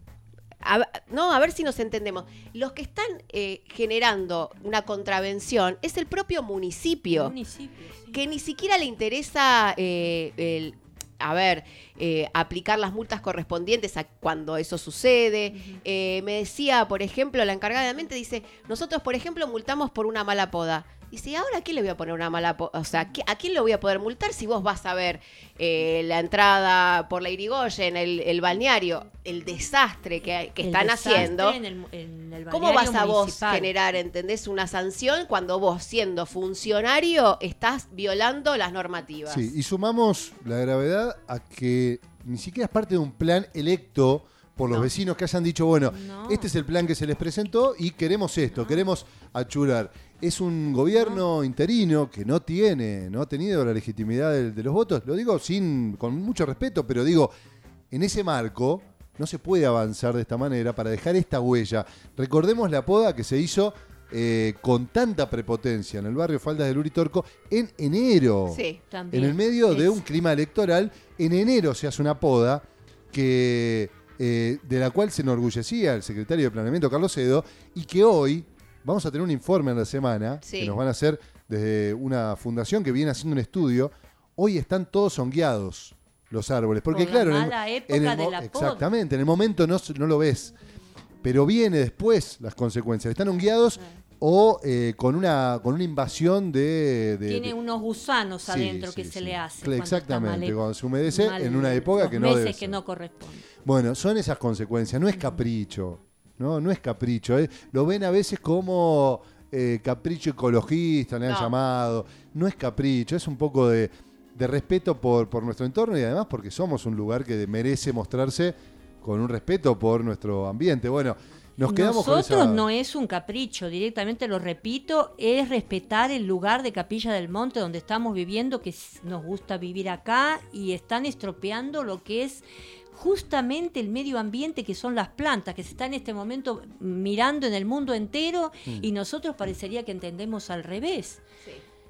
A, no, a ver si nos entendemos. Los que están eh, generando una contravención es el propio municipio, Municipio, sí. que ni siquiera le interesa eh, el, a ver, eh, aplicar las multas correspondientes a cuando eso sucede. Ujú. Eh, me decía, por ejemplo, la encargada de ambiente dice, nosotros, por ejemplo, multamos por una mala poda. Dice, ¿y ahora a quién le voy a poner una mala poda? O sea, ¿a quién le voy a poder multar si vos vas a ver eh, la entrada por la Irigoyen, el, el balneario, el desastre que, que El están desastre haciendo? en el- en el ¿Cómo vas balneario a vos municipal. generar, entendés, una sanción cuando vos, siendo funcionario, estás violando las normativas? Sí, y sumamos la gravedad a que ni siquiera es parte de un plan electo por los No. vecinos que hayan dicho, bueno, No. este es el plan que se les presentó y queremos esto, queremos achurar. Es un gobierno interino que no tiene, no ha tenido la legitimidad de, de los votos, lo digo sin, con mucho respeto, pero digo, en ese marco no se puede avanzar de esta manera para dejar esta huella. Recordemos la poda que se hizo eh, con tanta prepotencia en el barrio Faldas del Uritorco en enero. Sí. En También. el medio de Es- un clima electoral, en enero se hace una poda que, eh, de la cual se enorgullecía el secretario de Planeamiento, Carlos Edo, y que hoy vamos a tener un informe en la semana Sí. que nos van a hacer desde una fundación que viene haciendo un estudio. Hoy están todos hongueados los árboles, porque Por la claro, en el- mala época en el de mo- la poda. exactamente, en el momento no, no lo ves, pero viene después las consecuencias. Están hongueados o eh, con una con una invasión de, de- Tiene de- unos gusanos Sí, adentro sí, que se sí. le hace. Cla- cuando está Exactamente, mal- cuando se humedece mal- en una época los que no meses debe que ser. no corresponde. Bueno, son esas consecuencias, no es capricho, no, no es capricho. eh. Lo ven a veces como eh, capricho ecologista, le han No. llamado. No es capricho, es un poco de, de respeto por, por nuestro entorno, y además porque somos un lugar que merece mostrarse con un respeto por nuestro ambiente. Bueno, nos quedamos con Nosotros esa... no es un capricho, directamente lo repito, es respetar el lugar de Capilla del Monte donde estamos viviendo, que s- nos gusta vivir acá, y están estropeando lo que es justamente el medio ambiente, que son las plantas, que se está en este momento mirando en el mundo entero, Mm. y nosotros parecería que entendemos al revés. Sí.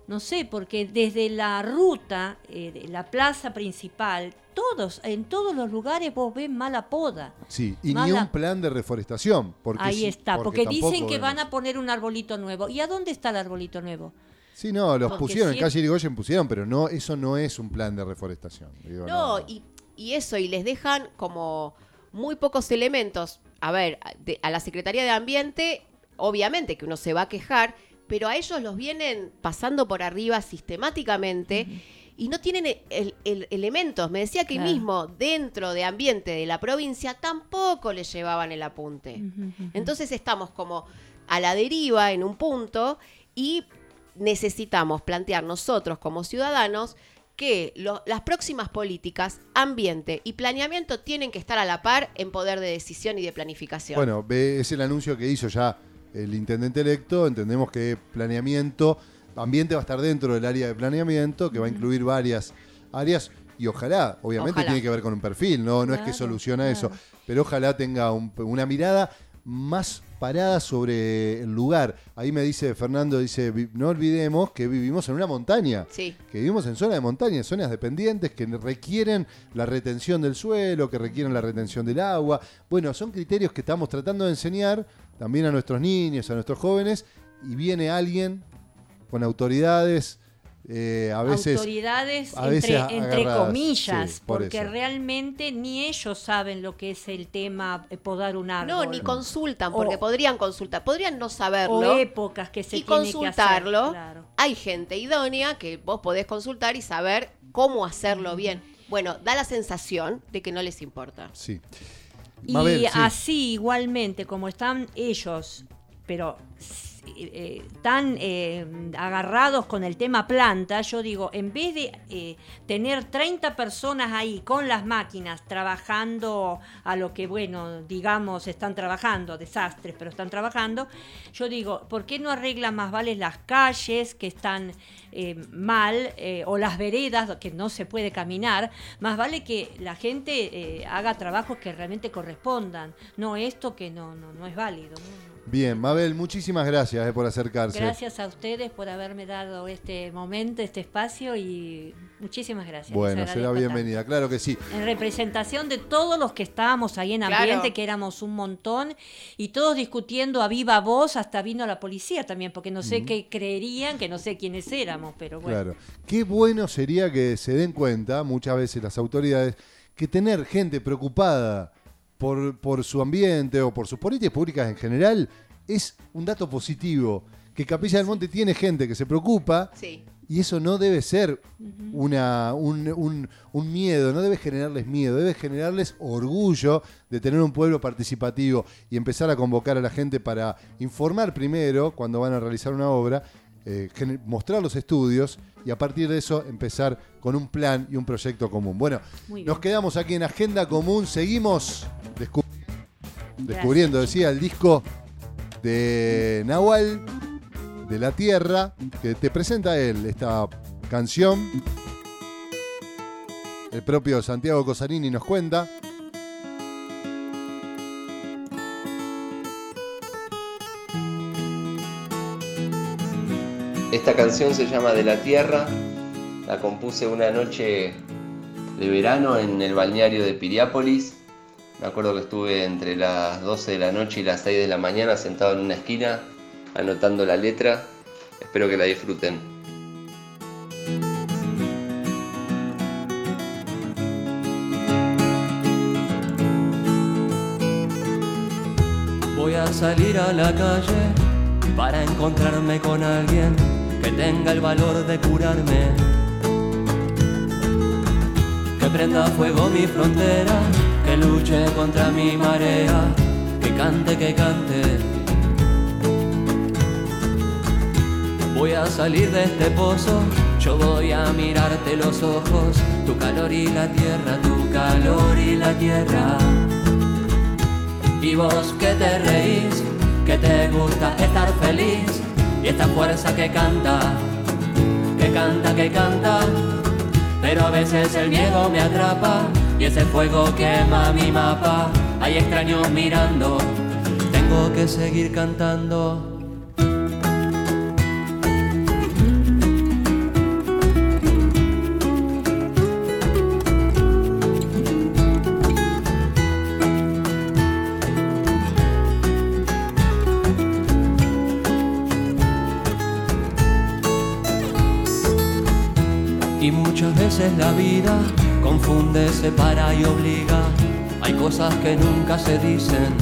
no sé, porque desde la ruta, eh, de la plaza principal, todos, en todos los lugares vos ves mala poda. Sí, y mala... ni un plan de reforestación. Porque Ahí sí, está, porque, porque dicen que vemos. van a poner un arbolito nuevo. ¿Y a dónde está el arbolito nuevo? Sí, no, los Porque pusieron, si... en calle Irigoyen pusieron, pero no, eso no es un plan de reforestación. Digo, no, no. Y, y eso, y les dejan como muy pocos elementos. A ver, de, a la Secretaría de Ambiente, obviamente que uno se va a quejar, pero a ellos los vienen pasando por arriba sistemáticamente uh-huh. y no tienen el, el, el elementos. Me decía que claro. mismo dentro de Ambiente de la provincia tampoco les llevaban el apunte. Uh-huh. Entonces estamos como a la deriva en un punto y necesitamos plantear nosotros como ciudadanos que lo, las próximas políticas, ambiente y planeamiento tienen que estar a la par en poder de decisión y de planificación. Bueno, es el anuncio que hizo ya el intendente electo. Entendemos que planeamiento, ambiente va a estar dentro del área de planeamiento, que va a incluir varias áreas y ojalá, obviamente ojalá. tiene que ver con un perfil, no, no claro, es que soluciona claro. eso, pero ojalá tenga un, una mirada más parada sobre el lugar. Ahí me dice Fernando, dice, no olvidemos que vivimos en una montaña, sí. que vivimos en zonas de montaña, zonas dependientes que requieren la retención del suelo, que requieren la retención del agua. Bueno, son criterios que estamos tratando de enseñar también a nuestros niños, a nuestros jóvenes, y viene alguien con autoridades, eh, a veces... Autoridades, a entre, veces entre comillas, sí, por porque eso. realmente ni ellos saben lo que es el tema podar un árbol. No, ni consultan, porque o, podrían consultar, podrían no saberlo. O épocas que se y tiene consultarlo. Que hacer, claro. Hay gente idónea que vos podés consultar y saber cómo hacerlo bien. Bueno, da la sensación de que no les importa. Sí. Y Mabel, sí. así igualmente como están ellos, pero eh, tan eh, agarrados con el tema planta, yo digo, en vez de eh, tener treinta personas ahí con las máquinas trabajando a lo que, bueno, digamos, están trabajando, desastres, pero están trabajando, yo digo, ¿por qué no arreglan más vale las calles que están eh, mal eh, o las veredas que no se puede caminar? Más vale que la gente eh, haga trabajos que realmente correspondan, no esto que no, no, no es válido, ¿no? Bien, Mabel, muchísimas gracias eh, por acercarse. Gracias a ustedes por haberme dado este momento, este espacio y muchísimas gracias. Bueno, será bienvenida, tanto. Claro que sí. En representación de todos los que estábamos ahí en Ambiente, claro. que éramos un montón, y todos discutiendo a viva voz, hasta vino la policía también, porque no sé mm. qué creerían, que no sé quiénes éramos, pero bueno. Claro, qué bueno sería que se den cuenta, muchas veces las autoridades, que tener gente preocupada Por, por su ambiente o por sus políticas públicas en general, es un dato positivo. Que Capilla del Monte tiene gente que se preocupa sí. y eso no debe ser uh-huh. una, un, un, un miedo, no debe generarles miedo, debe generarles orgullo de tener un pueblo participativo y empezar a convocar a la gente para informar primero cuando van a realizar una obra, eh, mostrar los estudios y a partir de eso empezar con un plan y un proyecto común. Bueno, nos quedamos aquí en Agenda Común, seguimos descub- descubriendo, decía, el disco de Nahual, de La Tierra, que te presenta él, esta canción. El propio Santiago Cosarini nos cuenta. Esta canción se llama De la Tierra, la compuse una noche de verano en el balneario de Piriápolis. Me acuerdo que estuve entre las doce de la noche y las seis de la mañana sentado en una esquina anotando la letra. Espero que la disfruten. Voy a salir a la calle para encontrarme con alguien que tenga el valor de curarme, que prenda fuego mi frontera, que luche contra mi marea, que cante, que cante. Voy a salir de este pozo, yo voy a mirarte los ojos, tu calor y la tierra, tu calor y la tierra. Y vos que te reís, que te gusta estar feliz, y esta fuerza que canta, que canta, que canta, pero a veces el miedo me atrapa, y ese fuego quema mi mapa, hay extraños mirando, tengo que seguir cantando. Y muchas veces la vida confunde, separa y obliga. Hay cosas que nunca se dicen.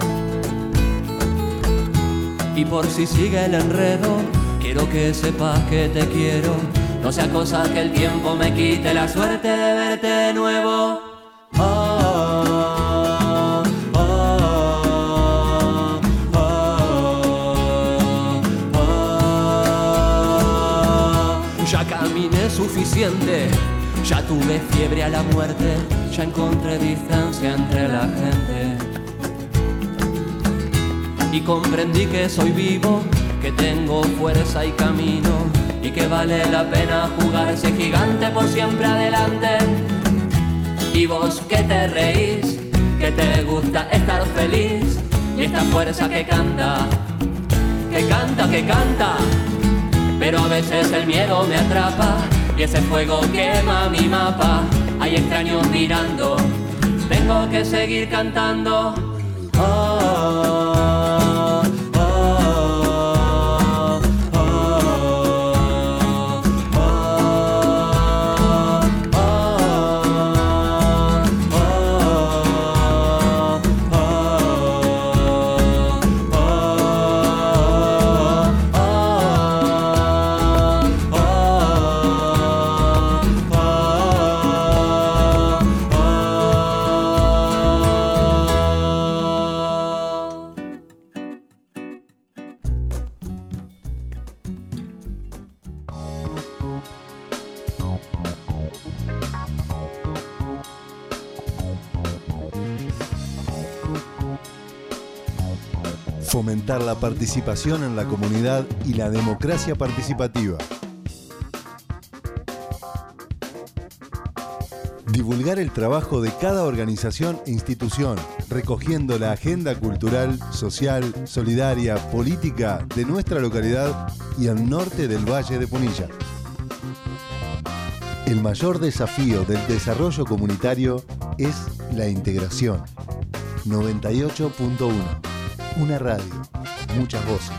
Y por si sigue el enredo, quiero que sepas que te quiero. No sea cosa que el tiempo me quite la suerte de verte de nuevo. Oh, oh, oh, oh, oh. Ya caminé suficiente, ya tuve fiebre a la muerte, ya encontré distancia entre la gente. Y comprendí que soy vivo, que tengo fuerza y camino, y que vale la pena jugarse gigante por siempre adelante. Y vos que te reís, que te gusta estar feliz, y esta fuerza que canta, que canta, que canta. Pero a veces el miedo me atrapa, y ese fuego quema mi mapa. Hay extraños mirando, tengo que seguir cantando. Oh, Fomentar la participación en la comunidad y la democracia participativa. Divulgar el trabajo de cada organización e institución, recogiendo la agenda cultural, social, solidaria, política de nuestra localidad y al norte del Valle de Punilla. El mayor desafío del desarrollo comunitario es la integración. noventa y ocho punto uno. Una radio, muchas voces.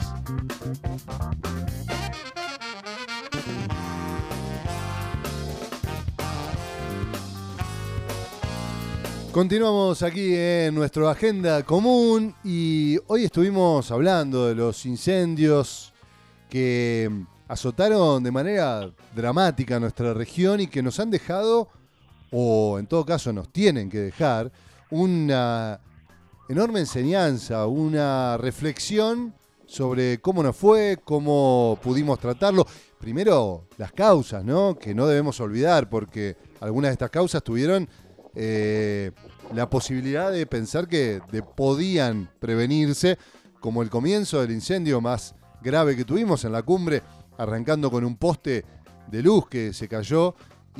Continuamos aquí en nuestra agenda común y hoy estuvimos hablando de los incendios que azotaron de manera dramática nuestra región y que nos han dejado, o en todo caso nos tienen que dejar, una enorme enseñanza, una reflexión sobre cómo nos fue, cómo pudimos tratarlo. Primero, las causas, ¿no? Que no debemos olvidar, porque algunas de estas causas tuvieron eh, la posibilidad de pensar que de, podían prevenirse, como el comienzo del incendio más grave que tuvimos en la cumbre, arrancando con un poste de luz que se cayó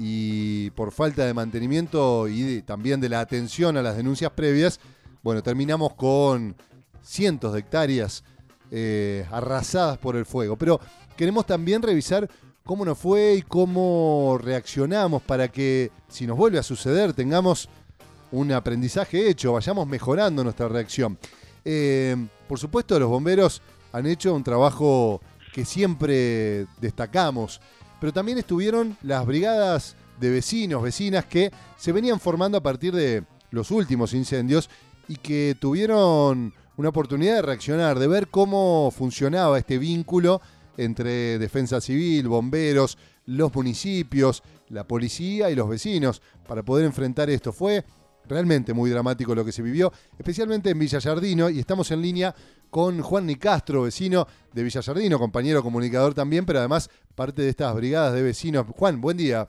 y por falta de mantenimiento y de, también de la atención a las denuncias previas, bueno, terminamos con cientos de hectáreas eh, arrasadas por el fuego. Pero queremos también revisar cómo nos fue y cómo reaccionamos para que, si nos vuelve a suceder, tengamos un aprendizaje hecho, vayamos mejorando nuestra reacción. Eh, por supuesto, los bomberos han hecho un trabajo que siempre destacamos, pero también estuvieron las brigadas de vecinos, vecinas que se venían formando a partir de los últimos incendios y que tuvieron una oportunidad de reaccionar, de ver cómo funcionaba este vínculo entre Defensa Civil, bomberos, los municipios, la policía y los vecinos para poder enfrentar esto. Fue realmente muy dramático lo que se vivió, especialmente en Villa Yardino, y estamos en línea con Juan Nicastro, vecino de Villa Yardino, compañero comunicador también, pero además parte de estas brigadas de vecinos. Juan, buen día.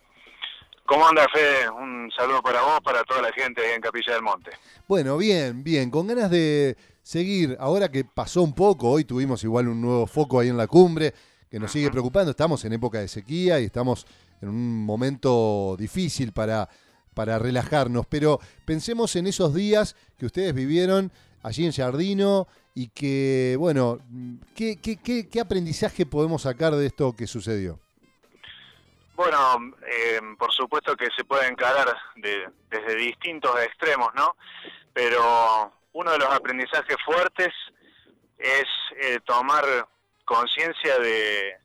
¿Cómo anda, Fede? Un saludo para vos, para toda la gente ahí en Capilla del Monte. Bueno, bien, bien, con ganas de seguir, ahora que pasó un poco, hoy tuvimos igual un nuevo foco ahí en la cumbre, que nos sigue preocupando, estamos en época de sequía y estamos en un momento difícil para, para relajarnos, pero pensemos en esos días que ustedes vivieron allí en Yardino y que, bueno, ¿qué, qué, qué, qué aprendizaje podemos sacar de esto que sucedió? Bueno, eh, por supuesto que se puede encarar de, desde distintos extremos, ¿no? Pero uno de los aprendizajes fuertes es eh, tomar conciencia de,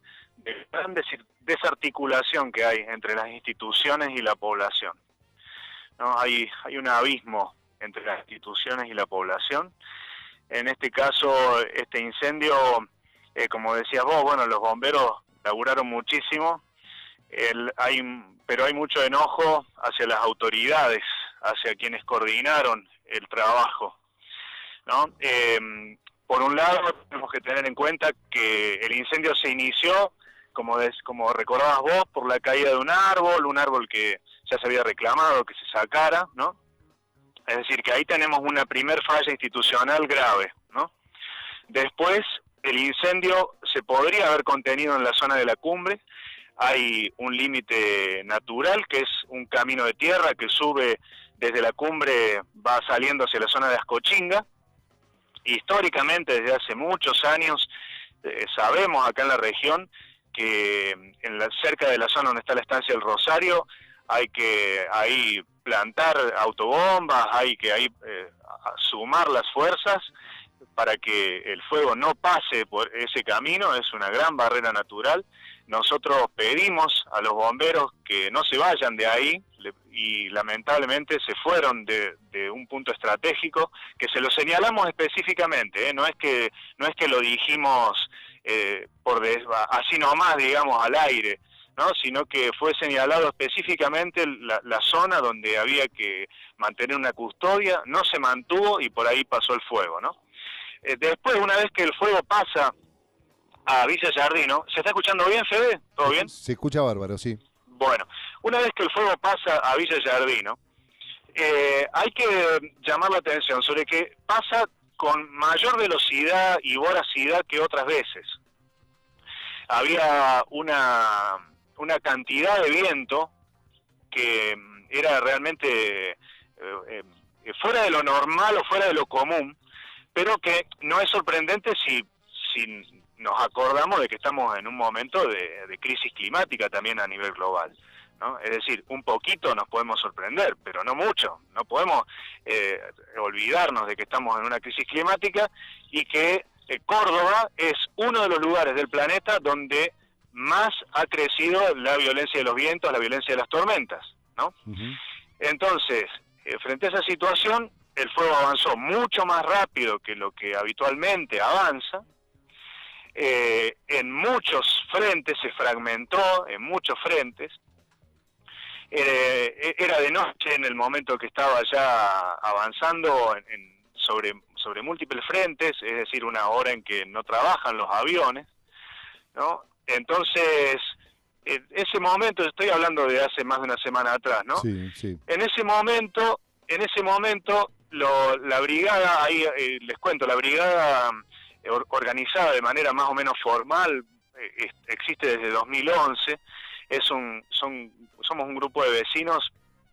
de gran des- desarticulación que hay entre las instituciones y la población, ¿no? Hay, hay un abismo entre las instituciones y la población. En este caso, este incendio, eh, como decías vos, bueno, los bomberos laburaron muchísimo, el, hay, pero hay mucho enojo hacia las autoridades, hacia quienes coordinaron el trabajo, ¿no? Eh, por un lado, tenemos que tener en cuenta que el incendio se inició, como, des, como recordabas vos, por la caída de un árbol, un árbol que ya se había reclamado que se sacara, ¿no? Es decir, que ahí tenemos una primer falla institucional grave, ¿no? Después, el incendio se podría haber contenido en la zona de la cumbre. Hay un límite natural, que es un camino de tierra que sube desde la cumbre, va saliendo hacia la zona de Ascochinga. Históricamente, desde hace muchos años, eh, sabemos acá en la región que en la, cerca de la zona donde está la estancia del Rosario, hay que ahí plantar autobombas, hay que ahí eh, sumar las fuerzas para que el fuego no pase por ese camino. Es una gran barrera natural. Nosotros pedimos a los bomberos que no se vayan de ahí y lamentablemente se fueron de, de un punto estratégico que se lo señalamos específicamente, ¿eh? no es que no es que lo dijimos eh, por des, así nomás, digamos, al aire, ¿no? Sino que fue señalado específicamente la, la zona donde había que mantener una custodia, no se mantuvo y por ahí pasó el fuego, ¿no? Eh, después, una vez que el fuego pasa a Villa Giardino, ¿se está escuchando bien, Fede? ¿Todo bien? Se escucha bárbaro, sí. Bueno, una vez que el fuego pasa a Villa Giardino, eh, hay que llamar la atención sobre que pasa con mayor velocidad y voracidad que otras veces. Había una, una cantidad de viento que era realmente eh, eh, fuera de lo normal o fuera de lo común, pero que no es sorprendente si, si nos acordamos de que estamos en un momento de, de crisis climática también a nivel global, ¿no? Es decir, un poquito nos podemos sorprender, pero no mucho. No podemos eh, olvidarnos de que estamos en una crisis climática y que eh, Córdoba es uno de los lugares del planeta donde más ha crecido la violencia de los vientos, la violencia de las tormentas, ¿no? Uh-huh. Entonces, eh, frente a esa situación, el fuego avanzó mucho más rápido que lo que habitualmente avanza. Eh, en muchos frentes se fragmentó, en muchos frentes. Eh, era de noche en el momento que estaba ya avanzando en, en, sobre, sobre múltiples frentes, es decir, una hora en que no trabajan los aviones, ¿no? Entonces, en ese momento, estoy hablando de hace más de una semana atrás, ¿no? Sí, sí. En ese momento, en ese momento, lo, la brigada, ahí eh, les cuento, la brigada eh, organizada de manera más o menos formal, eh, existe desde dos mil once, es un, son, somos un grupo de vecinos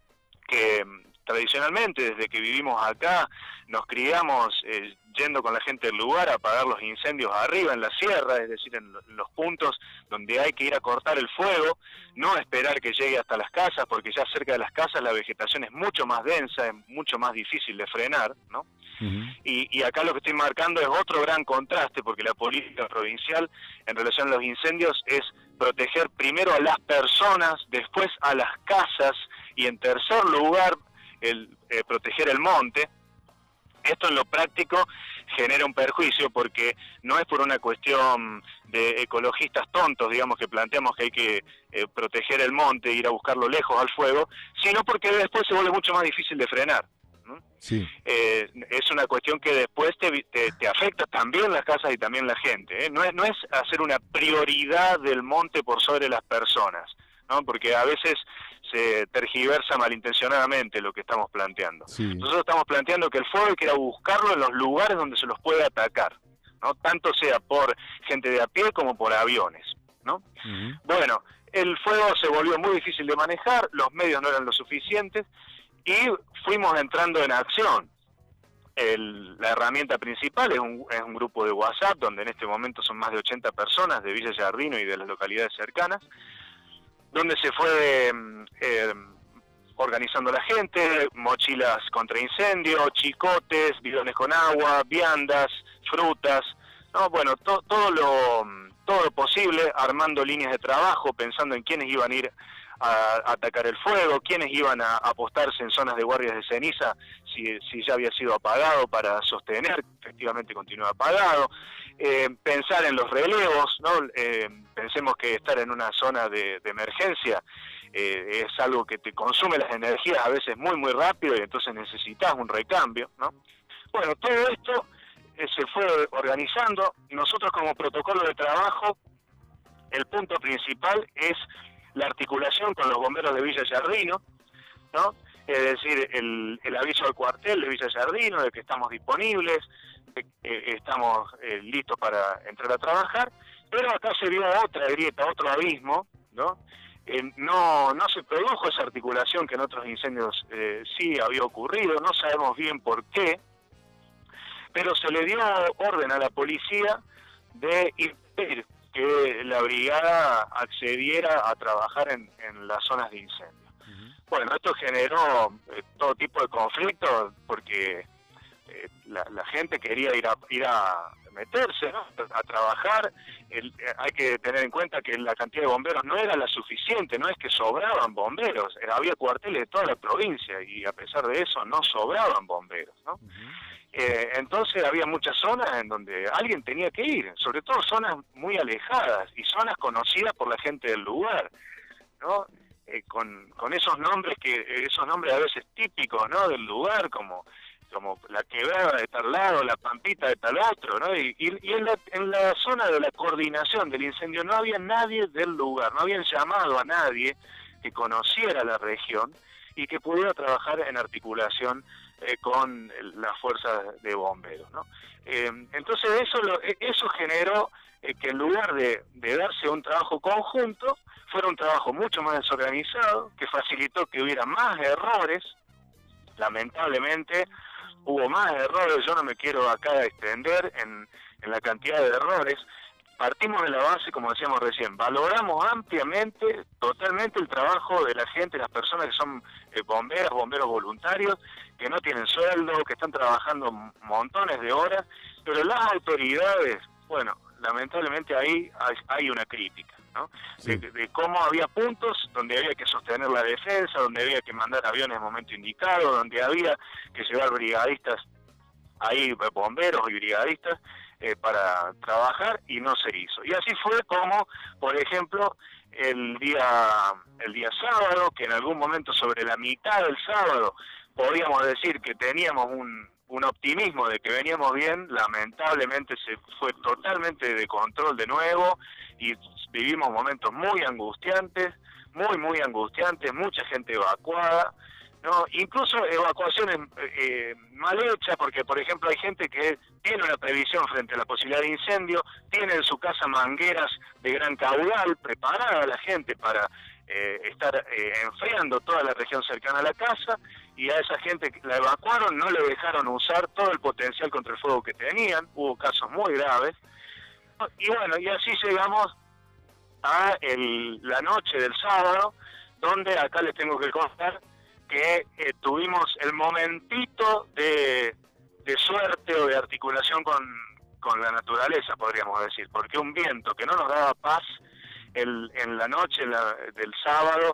que tradicionalmente, desde que vivimos acá, nos criamos eh, yendo con la gente del lugar a apagar los incendios arriba en la sierra, es decir, en los puntos donde hay que ir a cortar el fuego, no esperar que llegue hasta las casas, porque ya cerca de las casas la vegetación es mucho más densa, es mucho más difícil de frenar, ¿no? Uh-huh. Y, y acá lo que estoy marcando es otro gran contraste, porque la política provincial en relación a los incendios es proteger primero a las personas, después a las casas y en tercer lugar el eh, proteger el monte. Esto en lo práctico genera un perjuicio porque no es por una cuestión de ecologistas tontos, digamos, que planteamos que hay que eh, proteger el monte, ir a buscarlo lejos al fuego, sino porque después se vuelve mucho más difícil de frenar. ¿no? Sí. Eh, es una cuestión que después te, te, te afecta también las casas y también la gente. ¿eh? No es, no es hacer una prioridad del monte por sobre las personas, ¿no? Porque a veces se tergiversa malintencionadamente lo que estamos planteando. Sí. Nosotros estamos planteando que el fuego hay que ir a buscarlo en los lugares donde se los puede atacar, ¿no? Tanto sea por gente de a pie como por aviones, ¿no? Uh-huh. Bueno, el fuego se volvió muy difícil de manejar, los medios no eran lo suficientes y fuimos entrando en acción. El, la herramienta principal es un, es un grupo de WhatsApp donde en este momento son más de ochenta personas de Villa Giardino y de las localidades cercanas, donde se fue eh, organizando la gente, mochilas contra incendio, chicotes, bidones con agua, viandas, frutas, No, bueno, to, todo lo todo lo posible, armando líneas de trabajo, pensando en quiénes iban a ir a, a atacar el fuego, quiénes iban a apostarse en zonas de guardias de ceniza si, si ya había sido apagado para sostener que efectivamente continúa apagado, eh, pensar en los relevos, ¿no? Eh, pensemos que estar en una zona de, de emergencia eh, es algo que te consume las energías a veces muy muy rápido y entonces necesitas un recambio, ¿no? Bueno, todo esto se fue organizando. Nosotros como protocolo de trabajo, el punto principal es la articulación con los bomberos de Villa Giardino, ¿no? Es decir, el, el aviso al cuartel de Villa Giardino de que estamos disponibles, de que estamos eh, listos para entrar a trabajar, pero acá se vio otra grieta, otro abismo, ¿no? Eh, no, no se produjo esa articulación que en otros incendios eh, sí había ocurrido, no sabemos bien por qué, pero se le dio orden a la policía de impedir que la brigada accediera a trabajar en, en las zonas de incendio. Uh-huh. Bueno, esto generó eh, todo tipo de conflictos porque eh, la, la gente quería ir a, ir a meterse, ¿no? a trabajar. El, eh, hay que tener en cuenta que la cantidad de bomberos no era la suficiente, no es que sobraban bomberos, eh, había cuarteles de toda la provincia y a pesar de eso no sobraban bomberos, ¿no? Uh-huh. Eh, entonces había muchas zonas en donde alguien tenía que ir, sobre todo zonas muy alejadas y zonas conocidas por la gente del lugar, ¿no? Eh, con, con esos nombres que esos nombres a veces típicos, ¿no? del lugar, como como la quebrada de tal lado, la pampita de tal otro, ¿no? Y, y, y en, la, en la zona de la coordinación del incendio no había nadie del lugar, no habían llamado a nadie que conociera la región y que pudiera trabajar en articulación eh, con las fuerzas de bomberos, ¿no? Eh, entonces eso lo, eso generó eh, que en lugar de, de darse un trabajo conjunto, fuera un trabajo mucho más desorganizado, que facilitó que hubiera más errores. Lamentablemente hubo más errores, yo no me quiero acá extender en, en la cantidad de errores. Partimos de la base, como decíamos recién, valoramos ampliamente, totalmente el trabajo de la gente, las personas que son eh, bomberas, bomberos voluntarios, que no tienen sueldo, que están trabajando montones de horas, pero las autoridades, bueno, lamentablemente ahí hay, hay una crítica, ¿no? Sí. De, de cómo había puntos donde había que sostener la defensa, donde había que mandar aviones en el momento indicado, donde había que llevar brigadistas, ahí bomberos y brigadistas, Eh, para trabajar y no se hizo. Y así fue como, por ejemplo, el día el día sábado, que en algún momento sobre la mitad del sábado podíamos decir que teníamos un, un optimismo de que veníamos bien, lamentablemente se fue totalmente de control de nuevo y vivimos momentos muy angustiantes, muy, muy angustiantes, mucha gente evacuada, no, incluso evacuaciones eh, mal hechas, porque por ejemplo hay gente que tiene una previsión frente a la posibilidad de incendio, tiene en su casa mangueras de gran caudal, preparada la gente para eh, estar eh, enfriando toda la región cercana a la casa, y a esa gente que la evacuaron no le dejaron usar todo el potencial contra el fuego que tenían, hubo casos muy graves, y bueno, y así llegamos a el, la noche del sábado, donde acá les tengo que contar que eh, tuvimos el momentito de, de suerte o de articulación con, con la naturaleza, podríamos decir, porque un viento que no nos daba paz el, en la noche la, del sábado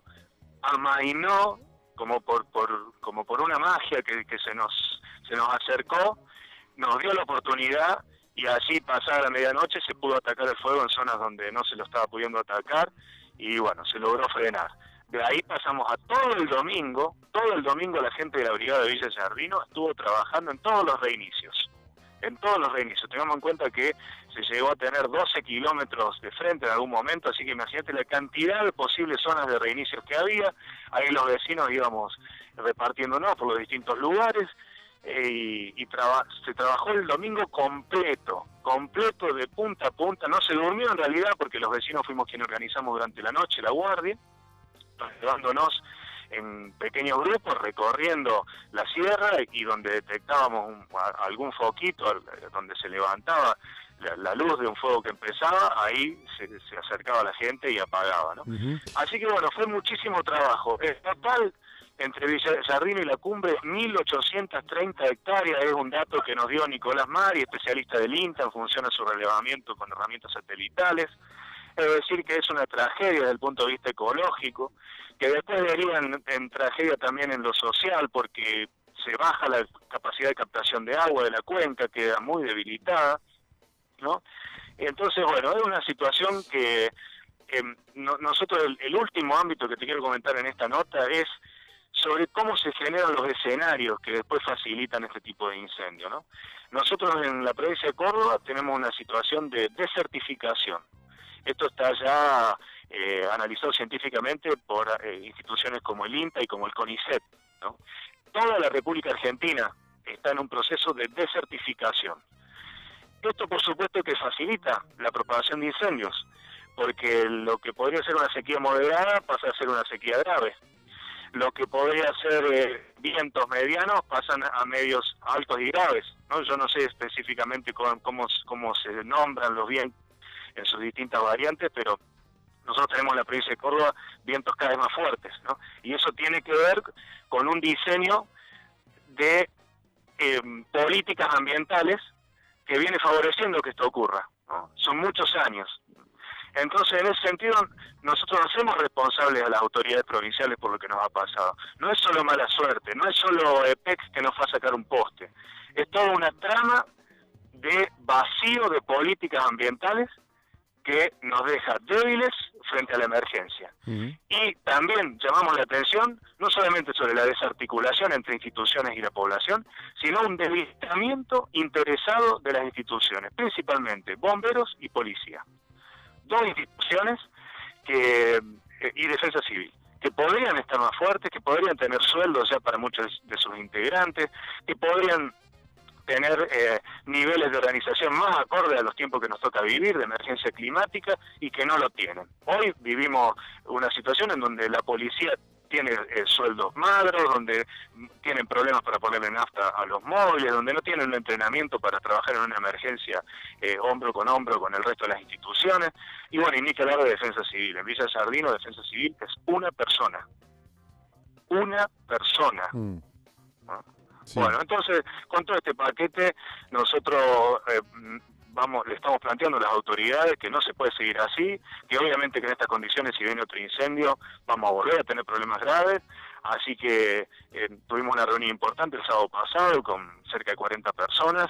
amainó como por, por como por una magia que, que se nos se nos acercó, nos dio la oportunidad y así pasada la medianoche se pudo atacar el fuego en zonas donde no se lo estaba pudiendo atacar y bueno, se logró frenar. De ahí pasamos a todo el domingo, todo el domingo la gente de la Brigada de Villa Giardino estuvo trabajando en todos los reinicios, en todos los reinicios. Tengamos en cuenta que se llegó a tener doce kilómetros de frente en algún momento, así que imagínate la cantidad de posibles zonas de reinicios que había. Ahí los vecinos íbamos repartiéndonos por los distintos lugares eh, y, y traba, se trabajó el domingo completo, completo de punta a punta. No se durmió en realidad porque los vecinos fuimos quienes organizamos durante la noche la guardia, llevándonos en pequeños grupos, recorriendo la sierra y donde detectábamos un, algún foquito, donde se levantaba la, la luz de un fuego que empezaba, ahí se, se acercaba la gente y apagaba, ¿no? Uh-huh. Así que bueno, fue muchísimo trabajo. En total, entre Villasardino y La Cumbre, mil ochocientas treinta hectáreas, es un dato que nos dio Nicolás Mari, especialista del INTA, en función a su relevamiento con herramientas satelitales. Es decir, que es una tragedia desde el punto de vista ecológico, que después deriva en, en tragedia también en lo social, porque se baja la capacidad de captación de agua de la cuenca, queda muy debilitada, ¿no? Entonces, bueno, es una situación que eh, no, nosotros, el, el último ámbito que te quiero comentar en esta nota es sobre cómo se generan los escenarios que después facilitan este tipo de incendio, ¿no? Nosotros en la provincia de Córdoba tenemos una situación de desertificación. Esto está ya eh, analizado científicamente por eh, instituciones como el INTA y como el CONICET, ¿no? Toda la República Argentina está en un proceso de desertificación. Esto, por supuesto, que facilita la propagación de incendios, porque lo que podría ser una sequía moderada pasa a ser una sequía grave. Lo que podría ser eh, vientos medianos pasan a medios altos y graves, ¿no? Yo no sé específicamente cómo, cómo, cómo se nombran los vientos en sus distintas variantes, pero nosotros tenemos en la provincia de Córdoba vientos cada vez más fuertes, ¿no? Y eso tiene que ver con un diseño de eh, políticas ambientales que viene favoreciendo que esto ocurra, ¿no? Son muchos años. Entonces, en ese sentido, nosotros hacemos responsables a las autoridades provinciales por lo que nos ha pasado. No es solo mala suerte, no es solo EPEX que nos va a sacar un poste. Es toda una trama de vacío de políticas ambientales que nos deja débiles frente a la emergencia. Uh-huh. Y también llamamos la atención no solamente sobre la desarticulación entre instituciones y la población, sino un debilitamiento interesado de las instituciones, principalmente bomberos y policía. Dos instituciones que, y defensa civil, que podrían estar más fuertes, que podrían tener sueldos ya para muchos de sus integrantes, que podrían tener eh, niveles de organización más acorde a los tiempos que nos toca vivir, de emergencia climática, y que no lo tienen. Hoy vivimos una situación en donde la policía tiene eh, sueldos magros, donde tienen problemas para ponerle nafta a los móviles, donde no tienen un entrenamiento para trabajar en una emergencia eh, hombro con hombro con el resto de las instituciones. Y bueno, y ni que hablar de defensa civil. En Villasardino, defensa civil es una persona. Una persona. Mm. ¿No? Sí. Bueno, entonces, con todo este paquete, nosotros eh, vamos, le estamos planteando a las autoridades que no se puede seguir así, que obviamente que en estas condiciones, si viene otro incendio, vamos a volver a tener problemas graves. Así que eh, tuvimos una reunión importante el sábado pasado con cerca de cuarenta personas,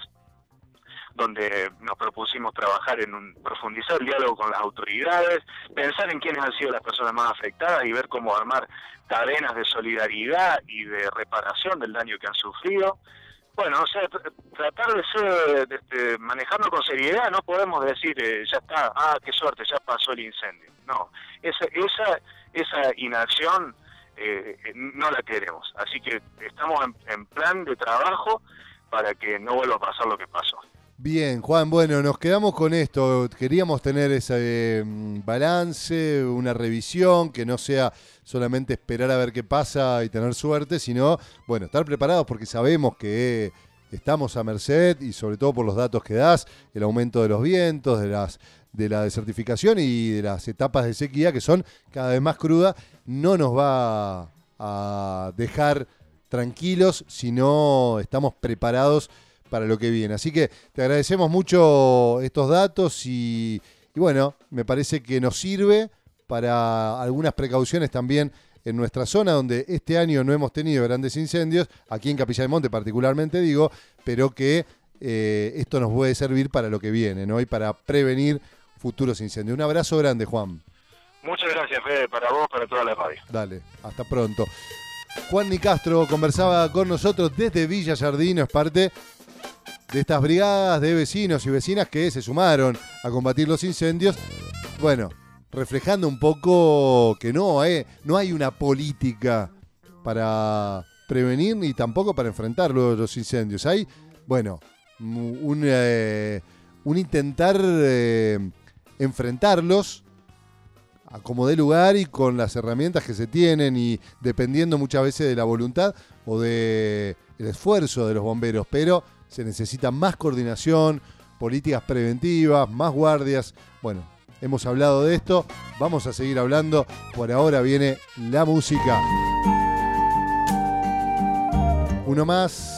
donde nos propusimos trabajar en un, profundizar el diálogo con las autoridades, pensar en quiénes han sido las personas más afectadas y ver cómo armar cadenas de solidaridad y de reparación del daño que han sufrido. Bueno, o sea, tr- tratar de ser, de, de manejarlo con seriedad. No podemos decir, eh, ya está, ah, qué suerte, ya pasó el incendio. No, esa, esa, esa inacción eh, no la queremos. Así que estamos en, en plan de trabajo para que no vuelva a pasar lo que pasó. Bien, Juan, bueno, nos quedamos con esto. Queríamos tener ese eh, balance, una revisión, que no sea solamente esperar a ver qué pasa y tener suerte, sino, bueno, estar preparados porque sabemos que estamos a merced, y sobre todo por los datos que das, el aumento de los vientos, de las de la desertificación y de las etapas de sequía que son cada vez más crudas, no nos va a dejar tranquilos si no estamos preparados para lo que viene. Así que te agradecemos mucho estos datos y, y bueno, me parece que nos sirve para algunas precauciones también en nuestra zona, donde este año no hemos tenido grandes incendios, aquí en Capilla del Monte particularmente digo, pero que eh, esto nos puede servir para lo que viene, ¿no? Y para prevenir futuros incendios. Un abrazo grande, Juan. Muchas gracias, Fede, para vos, para toda la radio. Dale, hasta pronto. Juan Nicastro conversaba con nosotros desde Villasardino, es parte de estas brigadas de vecinos y vecinas que se sumaron a combatir los incendios. Bueno, reflejando un poco que no, eh, no hay una política para prevenir ni tampoco para enfrentar los, los incendios. Hay, bueno, un, eh, un intentar eh, enfrentarlos a como dé lugar y con las herramientas que se tienen y dependiendo muchas veces de la voluntad o de el esfuerzo de los bomberos, pero se necesita más coordinación, políticas preventivas, más guardias. Bueno, hemos hablado de esto, vamos a seguir hablando. Por ahora viene la música. Uno más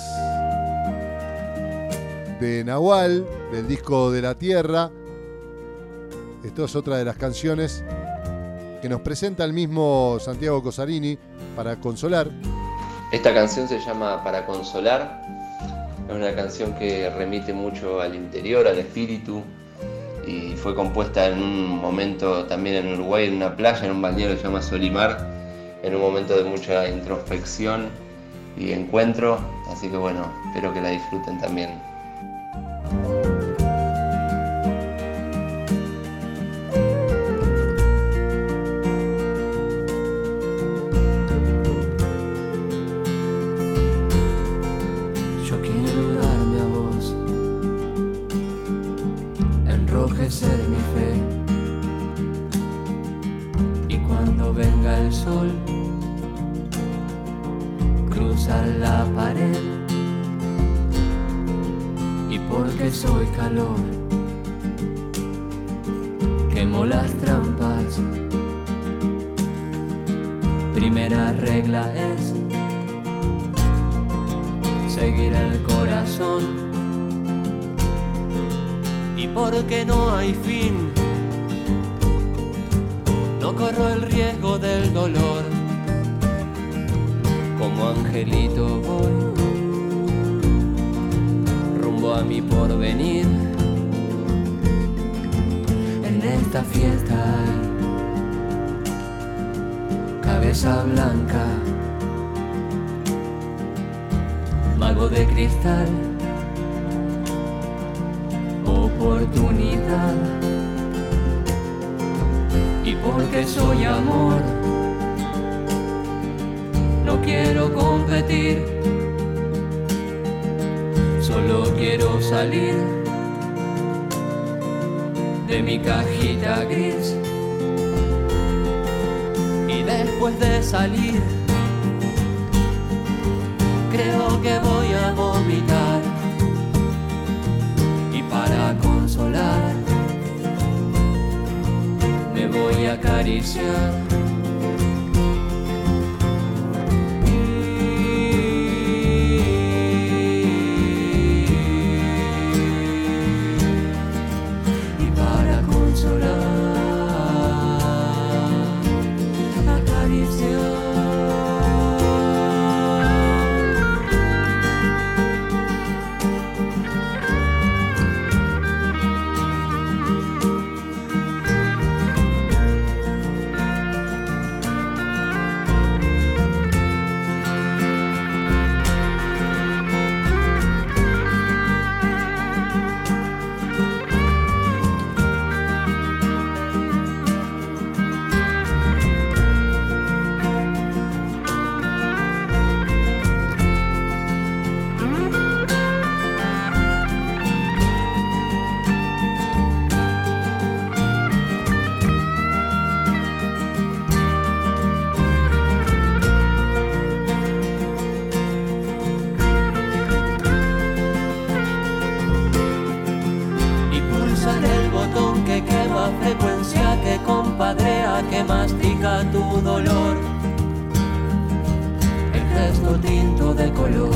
de Nahual, del disco De la Tierra. Esto es otra de las canciones que nos presenta el mismo Santiago Cosarini, Para Consolar. Esta canción se llama Para Consolar. Es una canción que remite mucho al interior, al espíritu, y fue compuesta en un momento también en Uruguay, en una playa, en un balneario que se llama Solimar, en un momento de mucha introspección y encuentro. Así que bueno, espero que la disfruten también. Ser mi fe, y cuando venga el sol, cruzar la pared, y porque soy calor, quemo las trampas. Primera regla es seguir el corazón. Y porque no hay fin, no corro el riesgo del dolor. Como angelito voy rumbo a mi porvenir. En esta fiesta hay cabeza blanca, mago de cristal, oportunidad. Y porque soy amor, no quiero competir, solo quiero salir de mi cajita gris. Y después de salir, creo que voy a vomitar. Para consolar, me voy a acariciar. Y para consolar, acariciar. Frecuencia que compadrea, que mastica tu dolor, el gesto tinto de color.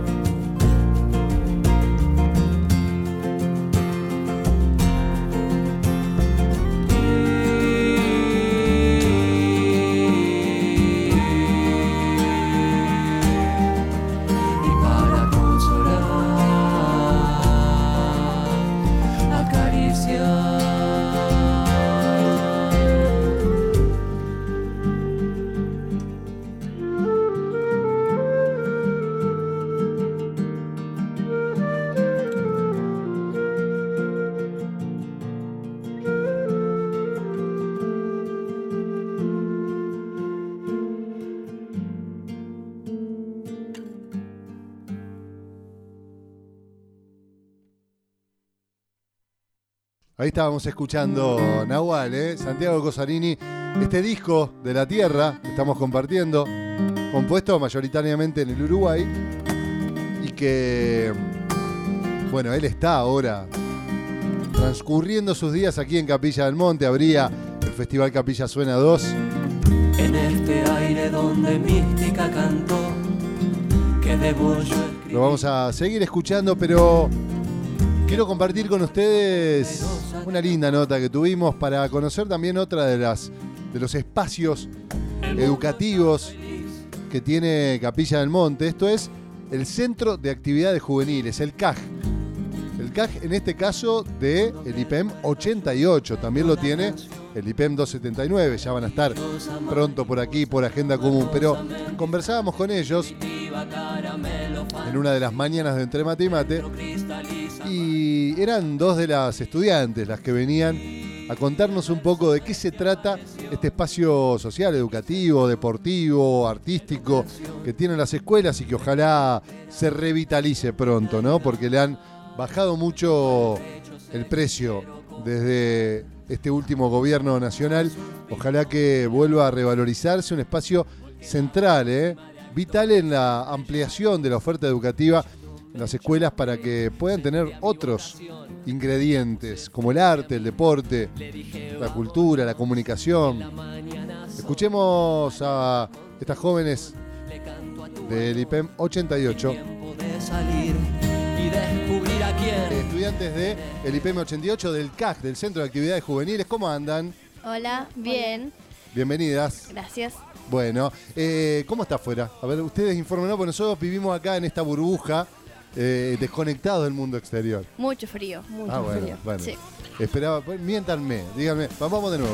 Y para consolar, acariciar. Ahí estábamos escuchando Nahual, ¿eh? Santiago Cosarini, este disco De la Tierra que estamos compartiendo, compuesto mayoritariamente en el Uruguay, y que, bueno, él está ahora transcurriendo sus días aquí en Capilla del Monte. Habría el Festival Capilla Suena dos. En este aire donde mística cantó, que que debo yo escribir. Lo vamos a seguir escuchando, pero quiero compartir con ustedes una linda nota que tuvimos para conocer también otra de las de los espacios educativos que tiene Capilla del Monte. Esto es el Centro de Actividades Juveniles, el C A J. El C A J en este caso de el I P E M ochenta y ocho, también lo tiene el I P E M doscientos setenta y nueve, ya van a estar pronto por aquí, por Agenda Común, pero conversábamos con ellos en una de las mañanas de Entre Mate y Mate y eran dos de las estudiantes las que venían a contarnos un poco de qué se trata este espacio social, educativo, deportivo, artístico que tienen las escuelas y que ojalá se revitalice pronto, ¿no? Porque le han bajado mucho el precio desde este último gobierno nacional. Ojalá que vuelva a revalorizarse, un espacio central, ¿eh? vital en la ampliación de la oferta educativa en las escuelas para que puedan tener otros ingredientes como el arte, el deporte, la cultura, la comunicación. Escuchemos a estas jóvenes del I P E M ochenta y ocho. Estudiantes de el I P E M ochenta y ocho del C A J, del Centro de Actividades Juveniles. ¿Cómo andan? Hola, bien. Bienvenidas. Gracias. Bueno, eh, ¿cómo está afuera? A ver, ustedes infórmenos, porque nosotros vivimos acá en esta burbuja, eh, desconectados del mundo exterior. Mucho frío. Mucho ah, bueno, frío. Bueno. Sí. Esperaba, pues, miéntanme, díganme, vamos de nuevo.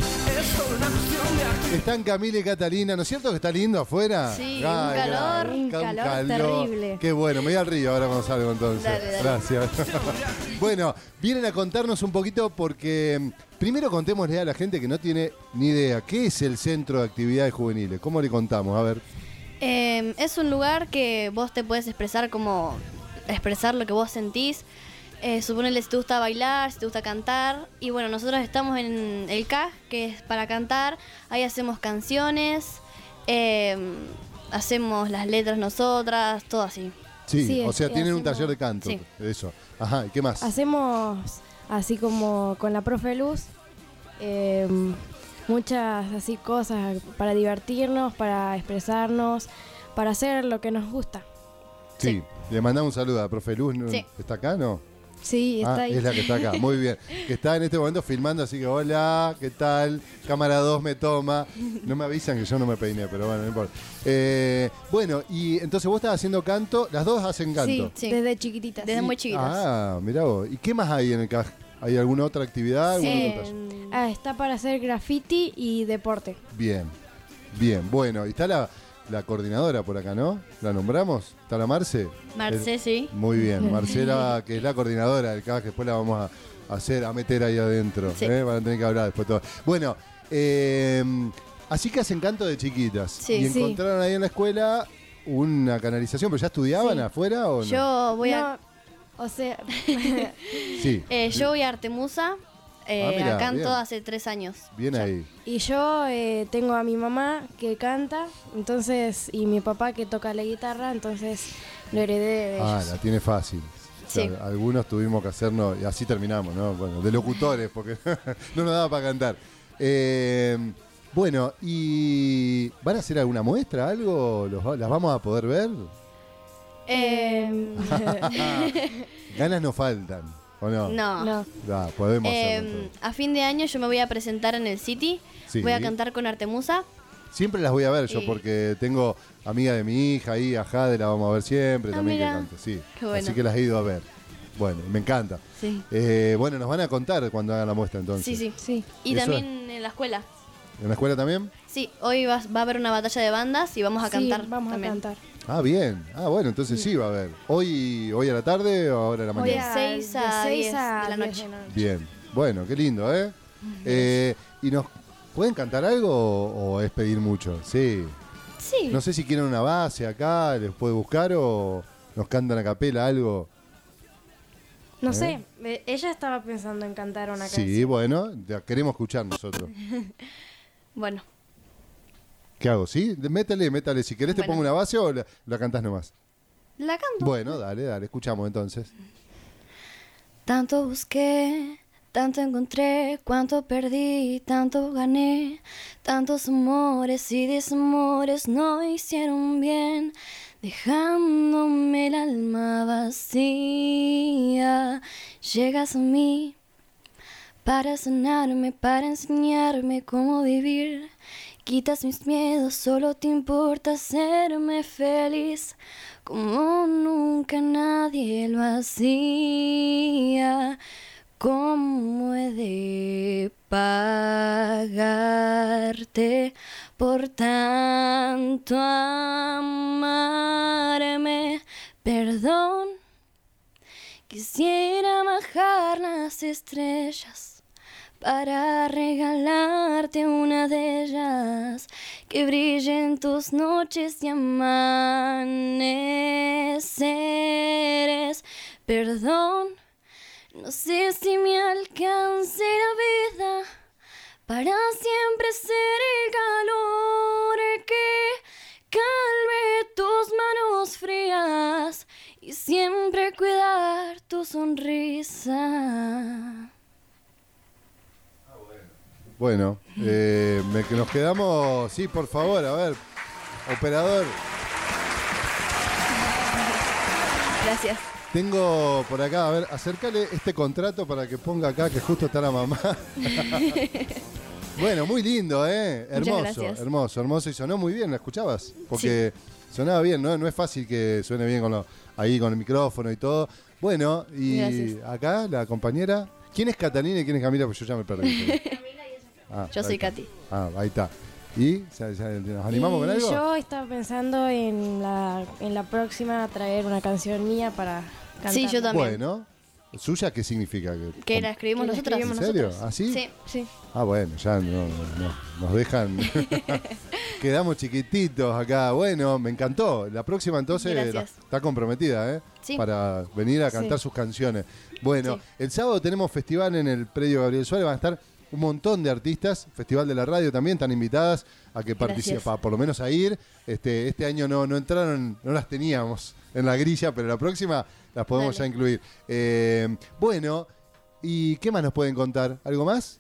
Están Camila y Catalina, ¿no es cierto que está lindo afuera? Sí, Ay, un calor, ay, un calor terrible. Qué bueno, me voy al río ahora cuando salgo entonces. Dale, dale. Gracias. Bueno, vienen a contarnos un poquito porque primero contémosle a la gente que no tiene ni idea, ¿qué es el Centro de Actividades Juveniles? ¿Cómo le contamos? A ver. Eh, es un lugar que vos te puedes expresar como expresar lo que vos sentís. Eh, suponele si te gusta bailar, si te gusta cantar. Y bueno, nosotros estamos en el C A J, que es para cantar. Ahí hacemos canciones, eh, hacemos las letras nosotras, todo así. Sí, Sí, o sea, es- tienen un hacemos- taller de canto. sí. Eso. Ajá, ¿y qué más? Hacemos así como con la profe Luz, eh, muchas así cosas para divertirnos, para expresarnos, para hacer lo que nos gusta. Sí. sí. Le mandamos un saludo a profe Luz. ¿no? Sí. ¿Está acá, no? Sí, está Ah, ahí. es la que está acá, muy bien. Que está en este momento filmando, así que hola, ¿qué tal? Cámara dos me toma. No me avisan que yo no me peiné, pero bueno, no importa. Eh, bueno, y entonces vos estás haciendo canto, las dos hacen canto. Sí, Sí. desde chiquititas. Desde Sí. muy chiquitos. Ah, mirá vos. ¿Y qué más hay en el C A J? ¿Hay alguna otra actividad? ¿Alguna Eh, otra cosa? ah, está para hacer graffiti y deporte. Bien, bien. Bueno, y está la, la coordinadora por acá, ¿no? ¿La nombramos? ¿Está la Marce? Marce, Eh, sí. Muy bien, Marcela, que es la coordinadora del C A J, que después la vamos a hacer, a meter ahí adentro. Sí. ¿eh? Van a tener que hablar después todo. Bueno, eh, así que hacen canto de chiquitas. Sí. y Sí. encontraron ahí en la escuela una canalización, pero ya estudiaban Sí. afuera o no? Yo voy a, No, o sea, Sí. eh, yo voy a Artemusa. Eh, Ah, mirá, canto bien. hace tres años. Bien Ya. ahí. y yo eh, tengo a mi mamá que canta, entonces, y mi papá que toca la guitarra, entonces lo heredé de Ah, ellos. la tiene fácil. O sea, Sí. algunos tuvimos que hacernos, y así terminamos, ¿no? Bueno, de locutores, porque no nos daba para cantar. Eh, bueno, ¿y van a hacer alguna muestra, algo? ¿Los va- ¿Las vamos a poder ver? Eh, Ganas no faltan, ¿o no? no. No. Ah, podemos Eh, hacerlo entonces. a fin de año yo me voy a presentar en el City. Sí. Voy a cantar con Artemusa. Siempre las voy a ver yo, y- porque tengo amiga de mi hija ahí, a Jade, la vamos a ver siempre, Ah, también mira. que canta, sí. Qué bueno. Así que las he ido a ver. Bueno, me encanta. Sí. Eh, bueno, nos van a contar cuando hagan la muestra entonces. Sí, sí. Sí. Y Eso también en la escuela. ¿En la escuela también? Sí, hoy va, va a haber una batalla de bandas y vamos a Sí, cantar. vamos también. a cantar. Ah, bien. Ah, bueno, entonces sí va a haber. ¿Hoy, hoy a la tarde o ahora a la Hoy mañana? a- seis a de seis diez a de la diez noche. de la noche. Bien. Bueno, qué lindo, ¿eh? eh ¿Y nos pueden cantar algo o, o es pedir mucho? Sí. Sí. No sé si quieren una base acá, les puede buscar o nos cantan a capela algo. No ¿Eh? sé, eh, ella estaba pensando en cantar una canción. Sí, bueno, ya queremos escuchar nosotros. Bueno, ¿Qué hago? ¿Sí? De- Métale, métale. Si querés te Bueno. pongo una base o la, la cantás nomás. la canto. Bueno, dale, dale. Escuchamos entonces. Tanto busqué, tanto encontré, cuánto perdí, tanto gané, tantos amores y desamores no hicieron bien. dejándome el alma vacía. Llegas a mí para sanarme, para enseñarme cómo vivir. Quitas mis miedos, solo te importa hacerme feliz, como nunca nadie lo hacía. ¿Cómo he de pagarte por tanto amarme? Perdón, quisiera bajar las estrellas para regalarte una de ellas, que brillen tus noches y amaneceres. Perdón, no sé si me alcance la vida para siempre ser el calor que calme tus manos frías y siempre cuidar tu sonrisa. Bueno, eh, me, que nos quedamos... Sí, por favor, a ver, operador. Gracias. Tengo por acá, a ver, acércale este contrato para que ponga acá, que justo está la mamá. Bueno, muy lindo, ¿eh? Hermoso, hermoso, hermoso. Y sonó muy bien, ¿la escuchabas? Porque sí, sonaba bien, ¿no? No es fácil que suene bien con lo, ahí con el micrófono y todo. Bueno, y gracias. Acá la compañera... ¿Quién es Catalina y quién es Camila? Pues yo ya me perdí. Ah, yo soy Katy. Ah, ahí está. ¿Y ya, ya, nos animamos y con algo? Yo estaba pensando en la, en la próxima traer una canción mía para cantar. Sí, yo también. Bueno, ¿suya qué significa? Que la escribimos nosotros. ¿En serio? ¿Así? Sí, sí. Ah, bueno, ya no, no, nos dejan. Quedamos chiquititos acá. Bueno, me encantó. La próxima entonces la, está comprometida, ¿eh? Sí. Para venir a cantar sí. sus canciones. Bueno, sí. El sábado tenemos festival en el predio Gabriel Suárez. Van a estar un montón de artistas, Festival de la Radio también, están invitadas a que participen, por lo menos a ir. Este, este año no, no entraron, no las teníamos en la grilla, pero la próxima las podemos Dale. ya incluir. Eh, bueno, ¿y qué más nos pueden contar? ¿Algo más?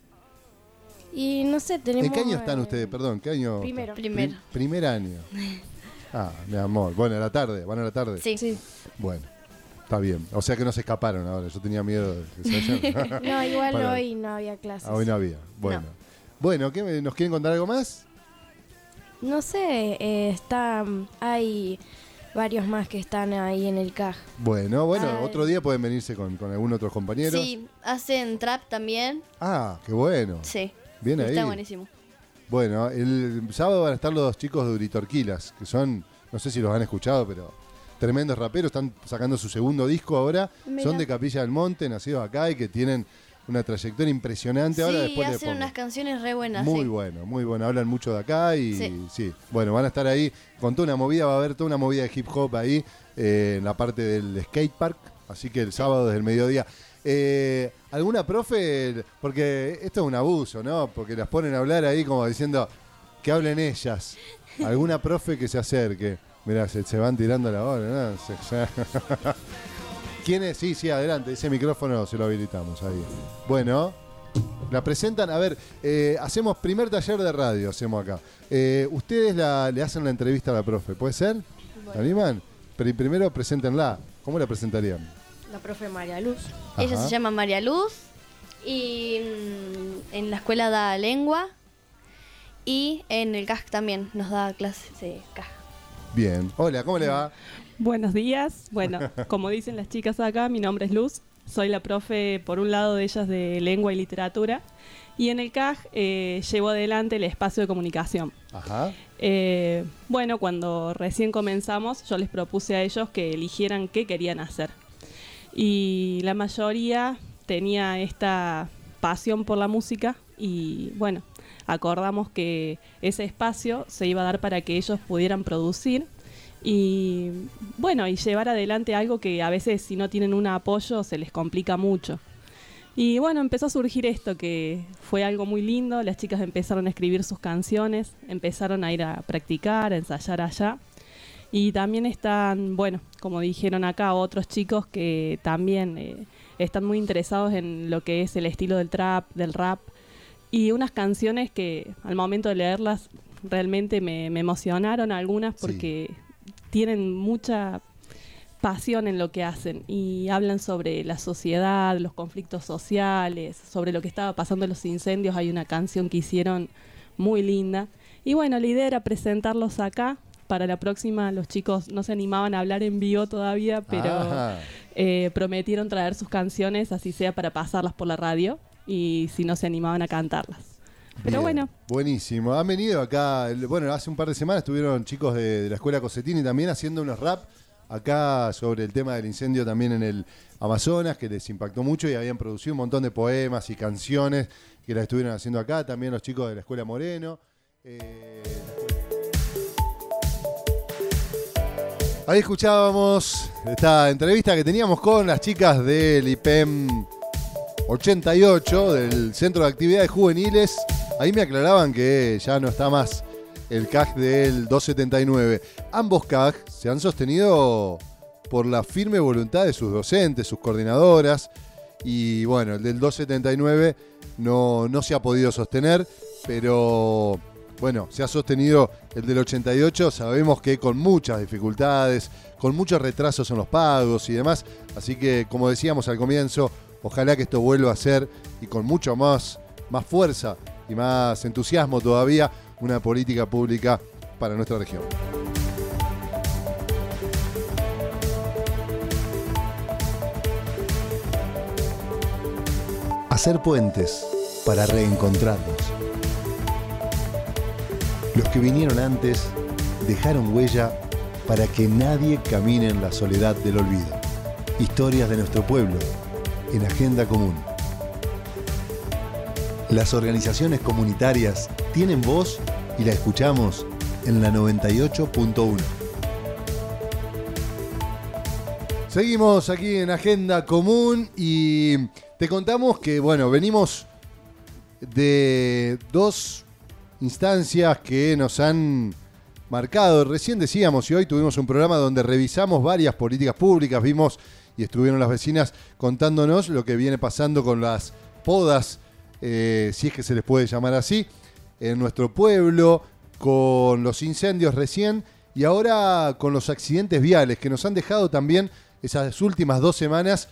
Y no sé, tenemos... ¿En qué año están ustedes? Perdón, ¿qué año? Primero. Primero. Prim, primer año. Ah, mi amor. Bueno, a la tarde, ¿van a la tarde? Sí. sí. Bueno. Está bien. O sea que no se escaparon ahora. Yo tenía miedo de que se hayan... No, igual Para... hoy no había clases. Ah, hoy no había. Bueno. No. Bueno, ¿qué me... ¿nos quieren contar algo más? No sé, eh, está, hay varios más que están ahí en el C A J. Bueno, bueno, Ay. otro día pueden venirse con, con algún otro compañero. Sí, hacen trap también. Ah, qué bueno. Sí. Bien ahí. Está buenísimo. Bueno, el sábado van a estar los dos chicos de Uritorquilas, que son, no sé si los han escuchado, pero... tremendos raperos, están sacando su segundo disco ahora. Mirá. Son de Capilla del Monte, nacidos acá y que tienen una trayectoria impresionante. Sí, ahora después hacen unas canciones re buenas. Muy sí. bueno, muy bueno. Hablan mucho de acá y sí. sí. Bueno, van a estar ahí con toda una movida, va a haber toda una movida de hip hop ahí eh, en la parte del skate park. Así que el sábado desde el mediodía. Eh, ¿Alguna profe? Porque esto es un abuso, ¿no? Porque las ponen a hablar ahí como diciendo que hablen ellas. ¿Alguna profe que se acerque? Mirá, se, se van tirando la hora, ¿no? Se, se... ¿Quién es? Sí, sí, adelante. Ese micrófono se lo habilitamos ahí. Bueno, la presentan. A ver, eh, hacemos primer taller de radio, hacemos acá. Eh, ustedes la, le hacen la entrevista a la profe, ¿puede ser? Bueno. ¿La animan? Pero primero preséntenla. ¿Cómo la presentarían? La profe María Luz. Ajá. Ella se llama María Luz y mm, en la escuela da lengua y en el C A J también nos da clases de C A J. Bien. Hola, ¿cómo le va? Buenos días. Bueno, como dicen las chicas acá, mi nombre es Luz. Soy la profe, por un lado de ellas, de lengua y literatura. Y en el C A J eh, llevo adelante el espacio de comunicación. Ajá. Eh, bueno, cuando recién comenzamos, yo les propuse a ellos que eligieran qué querían hacer. Y la mayoría tenía esta pasión por la música y, bueno, acordamos que ese espacio se iba a dar para que ellos pudieran producir y, bueno, y llevar adelante algo que a veces si no tienen un apoyo se les complica mucho. Y bueno, empezó a surgir esto, que fue algo muy lindo. Las chicas empezaron a escribir sus canciones, empezaron a ir a practicar, a ensayar allá. Y también están, bueno, como dijeron acá, otros chicos que también eh, están muy interesados en lo que es el estilo del trap, del rap. Y unas canciones que al momento de leerlas realmente me, me emocionaron algunas porque sí. tienen mucha pasión en lo que hacen y hablan sobre la sociedad, los conflictos sociales, sobre lo que estaba pasando en los incendios. Hay una canción que hicieron muy linda. Y bueno, la idea era presentarlos acá. Para la próxima los chicos no se animaban a hablar en vivo todavía, pero eh, prometieron traer sus canciones, así sea para pasarlas por la radio, y si no se animaban a cantarlas. Pero Bien, bueno. Buenísimo. Han venido acá, bueno, hace un par de semanas estuvieron chicos de, de la Escuela Cosetini también haciendo unos rap acá sobre el tema del incendio también en el Amazonas, que les impactó mucho y habían producido un montón de poemas y canciones que las estuvieron haciendo acá. También los chicos de la Escuela Moreno. Eh, Ahí escuchábamos esta entrevista que teníamos con las chicas del I P E M ochenta y ocho, del Centro de Actividades Juveniles. Ahí me aclaraban que ya no está más el C A G del doscientos setenta y nueve. Ambos C A G se han sostenido por la firme voluntad de sus docentes, sus coordinadoras. Y bueno, el del doscientos setenta y nueve no, no se ha podido sostener, pero... Bueno, se ha sostenido el del ochenta y ocho, sabemos que con muchas dificultades, con muchos retrasos en los pagos y demás, así que como decíamos al comienzo, ojalá que esto vuelva a ser, y con mucho más, más fuerza y más entusiasmo todavía, una política pública para nuestra región. Hacer puentes para reencontrarnos. Los que vinieron antes dejaron huella para que nadie camine en la soledad del olvido. Historias de nuestro pueblo en Agenda Común. Las organizaciones comunitarias tienen voz y la escuchamos en la noventa y ocho punto uno. Seguimos aquí en Agenda Común y te contamos que, bueno, venimos de dos instancias que nos han marcado. Recién decíamos, y hoy tuvimos un programa donde revisamos varias políticas públicas, vimos y estuvieron las vecinas contándonos lo que viene pasando con las podas, eh, si es que se les puede llamar así, en nuestro pueblo, con los incendios recién y ahora con los accidentes viales que nos han dejado también esas últimas dos semanas,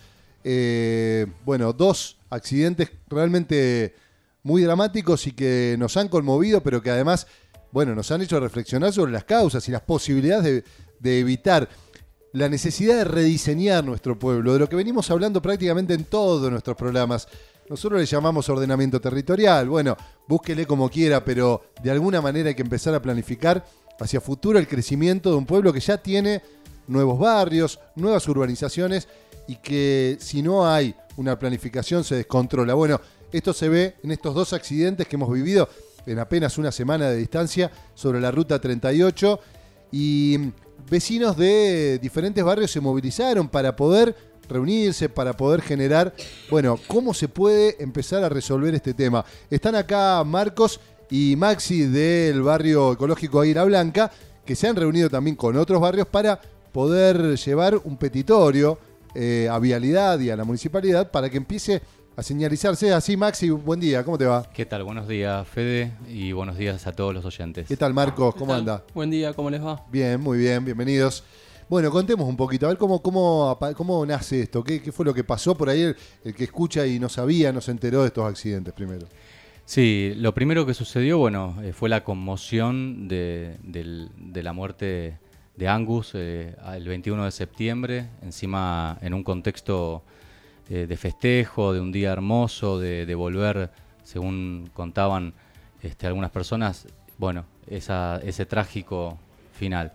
eh, bueno, dos accidentes realmente muy dramáticos y que nos han conmovido, pero que además, bueno, nos han hecho reflexionar sobre las causas y las posibilidades de, de evitar, la necesidad de rediseñar nuestro pueblo, de lo que venimos hablando prácticamente en todos nuestros programas. Nosotros le llamamos ordenamiento territorial, bueno, búsquele como quiera, pero de alguna manera hay que empezar a planificar hacia futuro el crecimiento de un pueblo que ya tiene nuevos barrios, nuevas urbanizaciones y que si no hay una planificación se descontrola. Bueno, esto se ve en estos dos accidentes que hemos vivido en apenas una semana de distancia sobre la ruta treinta y ocho y vecinos de diferentes barrios se movilizaron para poder reunirse, para poder generar, bueno, cómo se puede empezar a resolver este tema. Están acá Marcos y Maxi del barrio ecológico Aguila Blanca, que se han reunido también con otros barrios para poder llevar un petitorio eh, a Vialidad y a la municipalidad para que empiece a señalizarse. Así, Maxi, buen día, ¿cómo te va? ¿Qué tal? Buenos días, Fede, y buenos días a todos los oyentes. ¿Qué tal, Marcos? ¿Cómo anda? Buen día, ¿cómo les va? Bien, muy bien, bienvenidos. Bueno, contemos un poquito, a ver cómo, cómo, cómo nace esto, ¿Qué, qué fue lo que pasó por ahí, el, el que escucha y no sabía, no se enteró de estos accidentes primero. Sí, lo primero que sucedió, bueno, eh, fue la conmoción de, de, de la muerte de Angus eh, el veintiuno de septiembre, encima en un contexto eh, de festejo, de un día hermoso, de, de volver, según contaban este, algunas personas, bueno, esa, ese trágico final.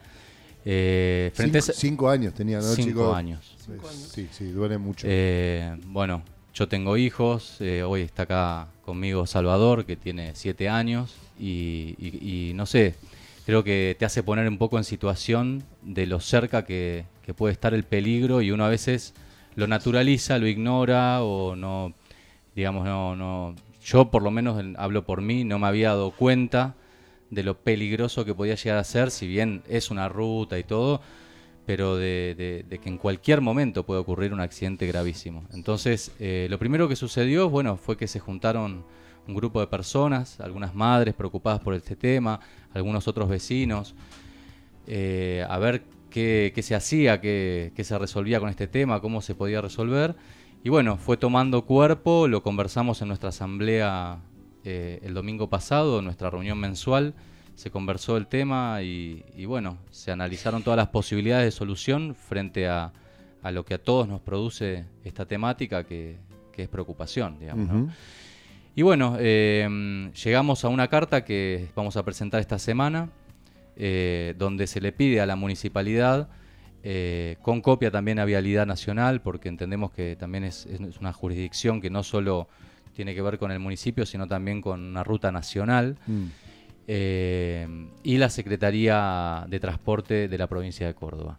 Eh, frente cinco, a... cinco años tenía, ¿no? Cinco chico? años. Cinco años. Sí, sí, duele mucho. Eh, bueno, yo tengo hijos, eh, hoy está acá conmigo Salvador, que tiene siete años, y, y, y no sé, creo que te hace poner un poco en situación de lo cerca que, que puede estar el peligro, y uno a veces lo naturaliza, lo ignora, o no, digamos, no, no. Yo por lo menos hablo por mí, no me había dado cuenta de lo peligroso que podía llegar a ser, si bien es una ruta y todo, pero de, de, de que en cualquier momento puede ocurrir un accidente gravísimo. Entonces, eh, lo primero que sucedió, bueno, fue que se juntaron un grupo de personas, algunas madres preocupadas por este tema, algunos otros vecinos, eh, a ver qué, qué se hacía, qué, qué se resolvía con este tema, cómo se podía resolver. Y bueno, fue tomando cuerpo, lo conversamos en nuestra asamblea eh, el domingo pasado, en nuestra reunión mensual, se conversó el tema y, y bueno, se analizaron todas las posibilidades de solución frente a, a lo que a todos nos produce esta temática que, que es preocupación, digamos, ¿no? Ujú. Y bueno, eh, llegamos a una carta que vamos a presentar esta semana, eh, donde se le pide a la municipalidad, eh, con copia también a Vialidad Nacional, porque entendemos que también es, es una jurisdicción que no solo tiene que ver con el municipio, sino también con una ruta nacional, Mm. eh, y la Secretaría de Transporte de la provincia de Córdoba.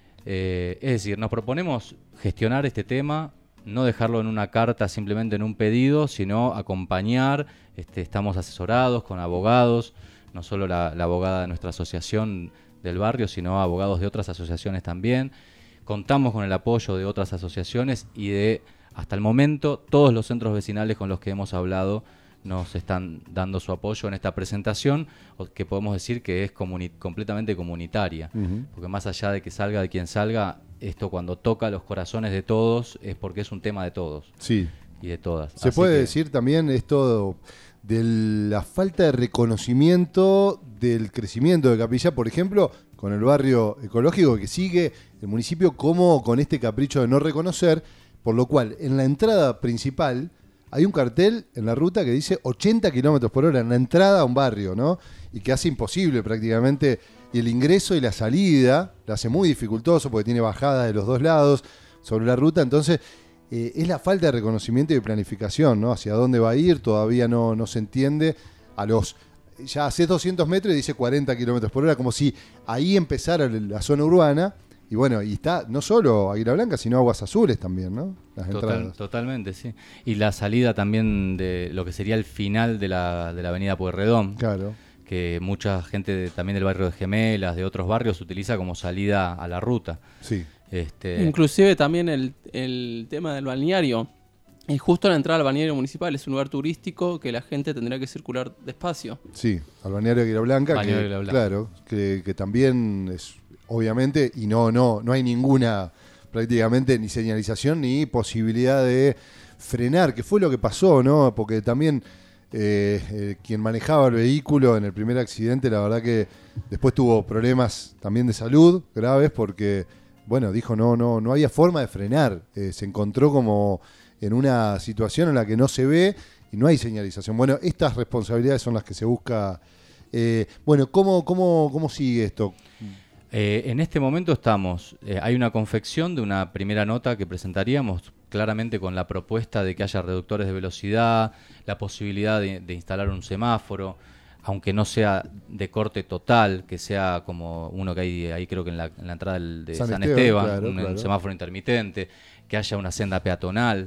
Eh, es decir, nos proponemos gestionar este tema, no dejarlo en una carta, simplemente en un pedido, sino acompañar. Este, estamos asesorados con abogados, no solo la, la abogada de nuestra asociación del barrio, sino abogados de otras asociaciones también. Contamos con el apoyo de otras asociaciones y de, hasta el momento, todos los centros vecinales con los que hemos hablado nos están dando su apoyo en esta presentación, que podemos decir que es comuni- completamente comunitaria, Ujú. porque más allá de que salga de quien salga, esto cuando toca los corazones de todos es porque es un tema de todos. Sí. Y de todas. Se Así puede que- decir también esto de la falta de reconocimiento del crecimiento de Capilla, por ejemplo, con el barrio ecológico que sigue el municipio como con este capricho de no reconocer, por lo cual en la entrada principal hay un cartel en la ruta que dice ochenta kilómetros por hora en la entrada a un barrio, ¿no? Y que hace imposible prácticamente y el ingreso y la salida, la hace muy dificultoso porque tiene bajadas de los dos lados sobre la ruta, entonces eh, es la falta de reconocimiento y de planificación, ¿no? Hacia dónde va a ir, todavía no, no se entiende. A los ya hace doscientos metros y dice cuarenta kilómetros por hora, como si ahí empezara la zona urbana. Y bueno, y está no solo Águila Blanca, sino Aguas Azules también, ¿no? Las Total- entradas. totalmente, sí. Y la salida también de lo que sería el final de la, de la avenida Pueyrredón. Claro. Que mucha gente de- también del barrio de Gemelas, de otros barrios, utiliza como salida a la ruta. Sí. Este, Inclusive también el, el tema del balneario. Y justo la entrada al balneario municipal es un lugar turístico que la gente tendrá que circular despacio. Sí, al balneario de Águila Blanca, Balneario que, de Águila Blanca. claro, que, que también es, obviamente, y no, no, no hay ninguna prácticamente ni señalización ni posibilidad de frenar, que fue lo que pasó, ¿no? Porque también eh, eh, quien manejaba el vehículo en el primer accidente, la verdad que después tuvo problemas también de salud graves porque, bueno, dijo no, no, no había forma de frenar. Eh, se encontró como en una situación en la que no se ve y no hay señalización. Bueno, estas responsabilidades son las que se busca. Eh, bueno, ¿cómo, cómo, cómo sigue esto? Eh, en este momento estamos, eh, hay una confección de una primera nota que presentaríamos claramente con la propuesta de que haya reductores de velocidad, la posibilidad de, de instalar un semáforo, aunque no sea de corte total, que sea como uno que hay ahí creo que en la, en la entrada del- de San San, Esteban, Esteban, claro, un, claro. un semáforo intermitente, que haya una senda peatonal.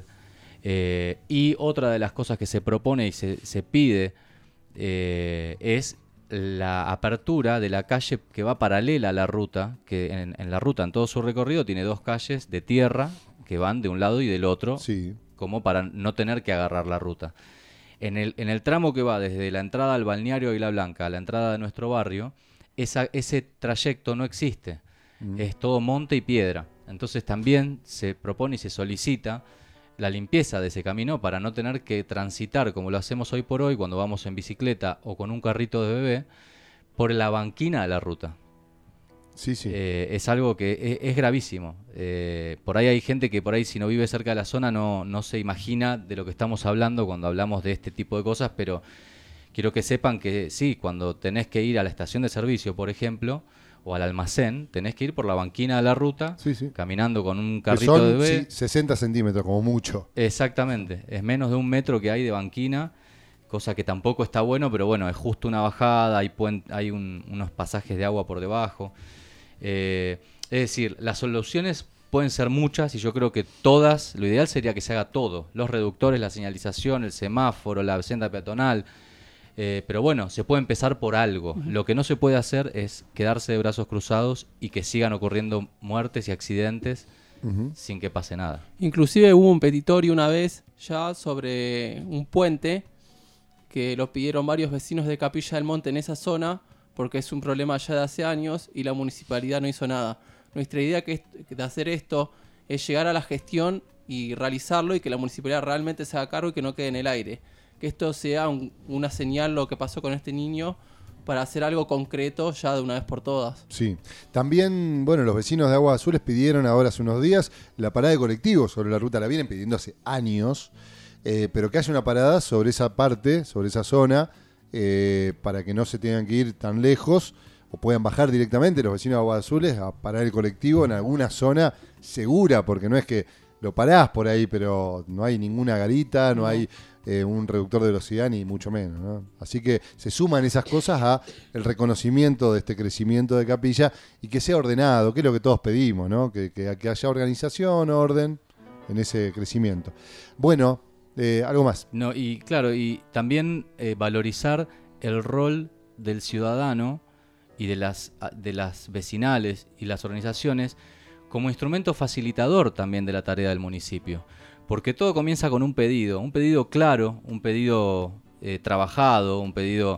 Eh, y otra de las cosas que se propone y se, se pide eh, es la apertura de la calle que va paralela a la ruta, que en, en la ruta, en todo su recorrido, tiene dos calles de tierra que van de un lado y del otro, Sí. como para no tener que agarrar la ruta. En el, en el tramo que va desde la entrada al balneario Águila Blanca a la entrada de nuestro barrio, esa, ese trayecto no existe. Mm. Es todo monte y piedra. Entonces también se propone y se solicita la limpieza de ese camino para no tener que transitar, como lo hacemos hoy por hoy, cuando vamos en bicicleta o con un carrito de bebé, por la banquina de la ruta. Sí, sí. Eh, es algo que es, es gravísimo. Eh, por ahí hay gente que por ahí si no vive cerca de la zona no, no se imagina de lo que estamos hablando cuando hablamos de este tipo de cosas, pero quiero que sepan que sí, cuando tenés que ir a la estación de servicio, por ejemplo, o al almacén, tenés que ir por la banquina de la ruta, Sí, sí. caminando con un Que carrito son de bebé. sí, sesenta centímetros, como mucho. Exactamente, es menos de un metro que hay de banquina, cosa que tampoco está bueno, pero bueno, es justo una bajada, hay, puen- hay un- unos pasajes de agua por debajo. Eh, es decir, las soluciones pueden ser muchas y yo creo que todas, lo ideal sería que se haga todo, los reductores, la señalización, el semáforo, la senda peatonal, eh, pero bueno, se puede empezar por algo. Lo que no se puede hacer es quedarse de brazos cruzados y que sigan ocurriendo muertes y accidentes Ujú. sin que pase nada. Inclusive hubo un petitorio una vez ya sobre un puente que lo pidieron varios vecinos de Capilla del Monte en esa zona porque es un problema ya de hace años y la municipalidad no hizo nada. Nuestra idea que es, de hacer esto es llegar a la gestión y realizarlo y que la municipalidad realmente se haga cargo y que no quede en el aire. Que esto sea un, una señal, lo que pasó con este niño, para hacer algo concreto ya de una vez por todas. Sí. También, bueno, los vecinos de Aguas Azules pidieron ahora hace unos días la parada de colectivos sobre la ruta, la vienen pidiendo hace años, eh, pero que haya una parada sobre esa parte, sobre esa zona, eh, para que no se tengan que ir tan lejos o puedan bajar directamente los vecinos de Aguas Azules a parar el colectivo en alguna zona segura, porque no es que lo parás por ahí, pero no hay ninguna garita, no, no. hay eh, un reductor de velocidad, ni mucho menos, ¿no? Así que se suman esas cosas a el reconocimiento de este crecimiento de Capilla y que sea ordenado, que es lo que todos pedimos, ¿no? Que, que, que haya organización, orden en ese crecimiento. Bueno, eh, algo más. No, y claro, y también eh, valorizar el rol del ciudadano y de las, de las vecinales y las organizaciones como instrumento facilitador también de la tarea del municipio. Porque todo comienza con un pedido, un pedido claro, un pedido eh, trabajado, un pedido...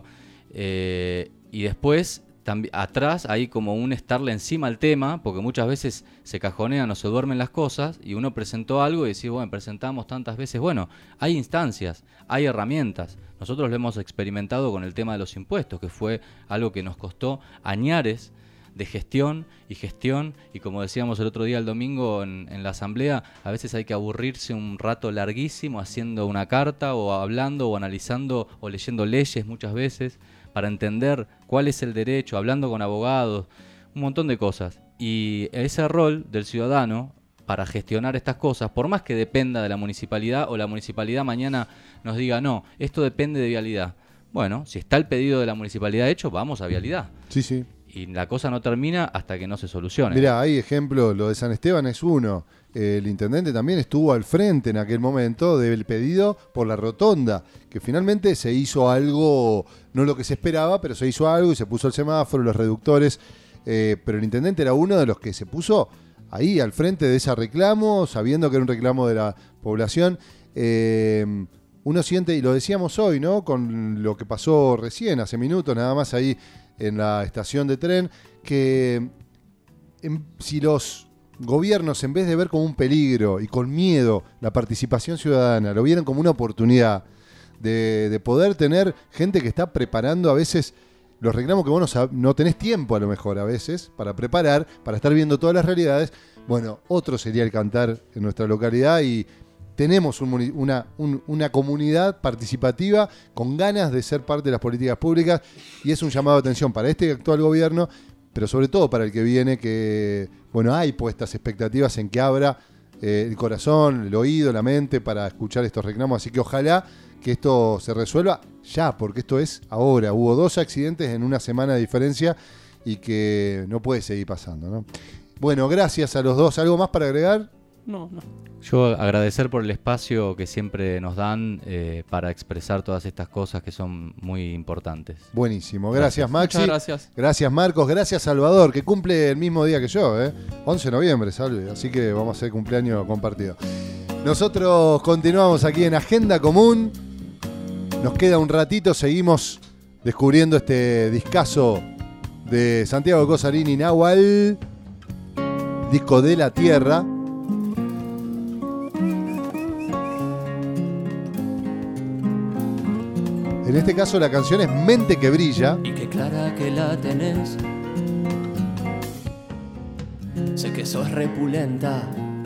Eh, y después, tambi- atrás hay como un estarle encima al tema, porque muchas veces se cajonean o se duermen las cosas, y uno presentó algo y decís, bueno, presentamos tantas veces. Bueno, hay instancias, hay herramientas. Nosotros lo hemos experimentado con el tema de los impuestos, que fue algo que nos costó añares de gestión y gestión, y como decíamos el otro día el domingo en, en la asamblea, a veces hay que aburrirse un rato larguísimo haciendo una carta o hablando o analizando o leyendo leyes muchas veces para entender cuál es el derecho, hablando con abogados, un montón de cosas. Y ese rol del ciudadano para gestionar estas cosas, por más que dependa de la municipalidad o la municipalidad mañana nos diga, no, esto depende de vialidad. Bueno, si está el pedido de la municipalidad hecho, vamos a vialidad. Sí, sí. Y la cosa no termina hasta que no se solucione. Mirá, hay ejemplos, lo de San Esteban es uno. Eh, el intendente también estuvo al frente en aquel momento del pedido por la rotonda, que finalmente se hizo algo, no lo que se esperaba, pero se hizo algo y se puso el semáforo, los reductores. Eh, pero el intendente era uno de los que se puso ahí al frente de ese reclamo, sabiendo que era un reclamo de la población. Eh, uno siente, y lo decíamos hoy, ¿no? Con lo que pasó recién, hace minutos, nada más ahí en la estación de tren, que en, si los gobiernos, en vez de ver como un peligro y con miedo la participación ciudadana, lo vieran como una oportunidad de, de poder tener gente que está preparando a veces los reclamos que vos no, sab- no tenés tiempo a lo mejor a veces para preparar, para estar viendo todas las realidades. Bueno, otro sería el cantar en nuestra localidad y tenemos un, una, un, una comunidad participativa con ganas de ser parte de las políticas públicas y es un llamado de atención para este actual gobierno, pero sobre todo para el que viene, que bueno, hay puestas expectativas en que abra eh, el corazón, el oído, la mente para escuchar estos reclamos, así que ojalá que esto se resuelva ya, porque esto es ahora. Hubo dos accidentes en una semana de diferencia y que no puede seguir pasando, ¿no? Bueno, gracias a los dos. ¿Algo más para agregar? No, no. Yo agradecer por el espacio que siempre nos dan eh, para expresar todas estas cosas que son muy importantes. Buenísimo, gracias, gracias. Maxi. Muchas gracias. Gracias Marcos, gracias Salvador, que cumple el mismo día que yo, ¿eh? once de noviembre, Salve, así que vamos a hacer cumpleaños compartido. Nosotros continuamos aquí en Agenda Común, nos queda un ratito, seguimos descubriendo este discazo de Santiago Cosarini Nahual, disco de la tierra. En este caso la canción es Mente que brilla. Y qué clara que la tenés. Sé que sos repulenta.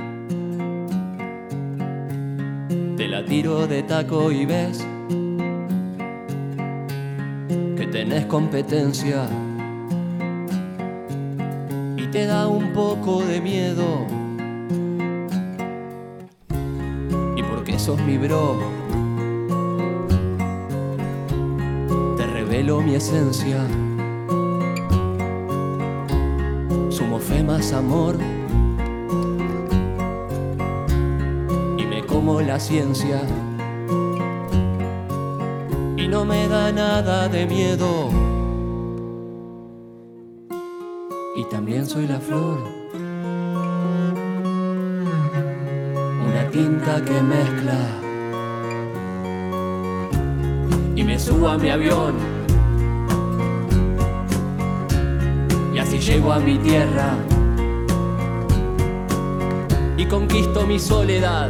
Te la tiro de taco y ves que tenés competencia. Y te da un poco de miedo. Y porque sos mi bro, revelo mi esencia, sumo fe más amor y me como la ciencia y no me da nada de miedo y también soy la flor, una tinta que mezcla y me subo a mi avión. Y así llego a mi tierra y conquisto mi soledad.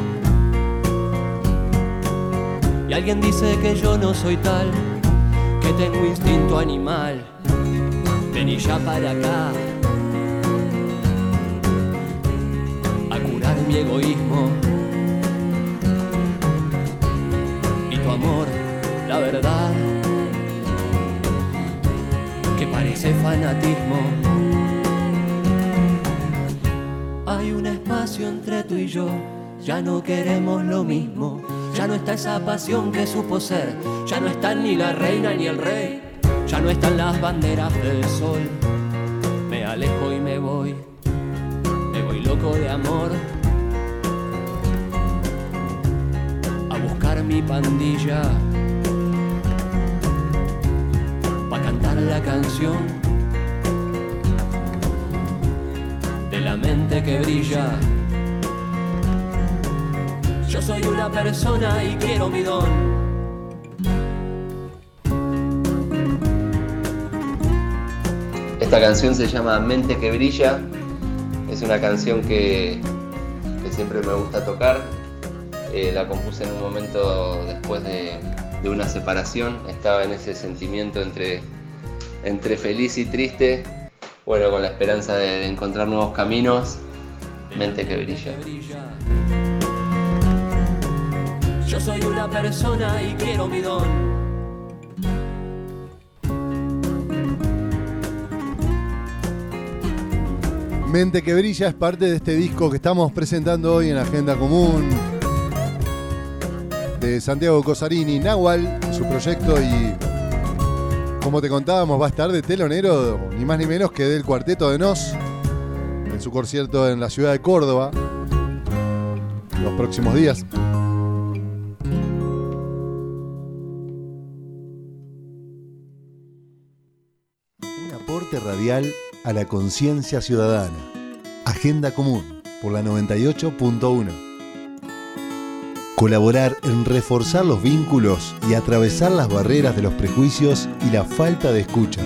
Y alguien dice que yo no soy tal, que tengo instinto animal. Vení ya para acá a curar mi egoísmo. Y tu amor, la verdad, que parece fanatismo. Hay un espacio entre tú y yo, ya no queremos lo mismo. Ya no está esa pasión que supo ser, ya no están ni la reina ni el rey, ya no están las banderas del sol. Me alejo y me voy, me voy loco de amor, a buscar mi pandilla, pa' cantar la canción de la mente que brilla. Yo soy una persona y quiero mi don. Esta canción se llama Mente que Brilla. Es una canción que, que siempre me gusta tocar. Eh, la compuse en un momento después de, de una separación. Estaba en ese sentimiento entre, entre feliz y triste. Bueno, con la esperanza de, de encontrar nuevos caminos. Mente que brilla. Yo soy una persona y quiero mi don. Mente que Brilla es parte de este disco que estamos presentando hoy en Agenda Común de Santiago Cosarini, Nahual, su proyecto, y como te contábamos va a estar de telonero ni más ni menos que del Cuarteto de Nos en su concierto en la ciudad de Córdoba los próximos días. Radial a la conciencia ciudadana. Agenda Común por la noventa y ocho punto uno. Colaborar en reforzar los vínculos y atravesar las barreras de los prejuicios y la falta de escucha.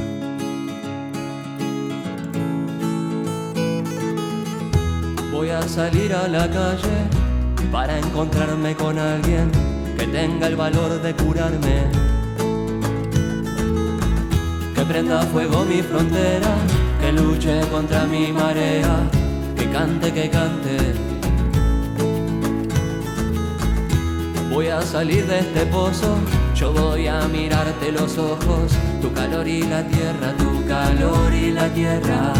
Voy a salir a la calle para encontrarme con alguien que tenga el valor de curarme. Que prenda fuego mi frontera, que luche contra mi marea, que cante, que cante. Voy a salir de este pozo, yo voy a mirarte los ojos, tu calor y la tierra, tu calor y la tierra.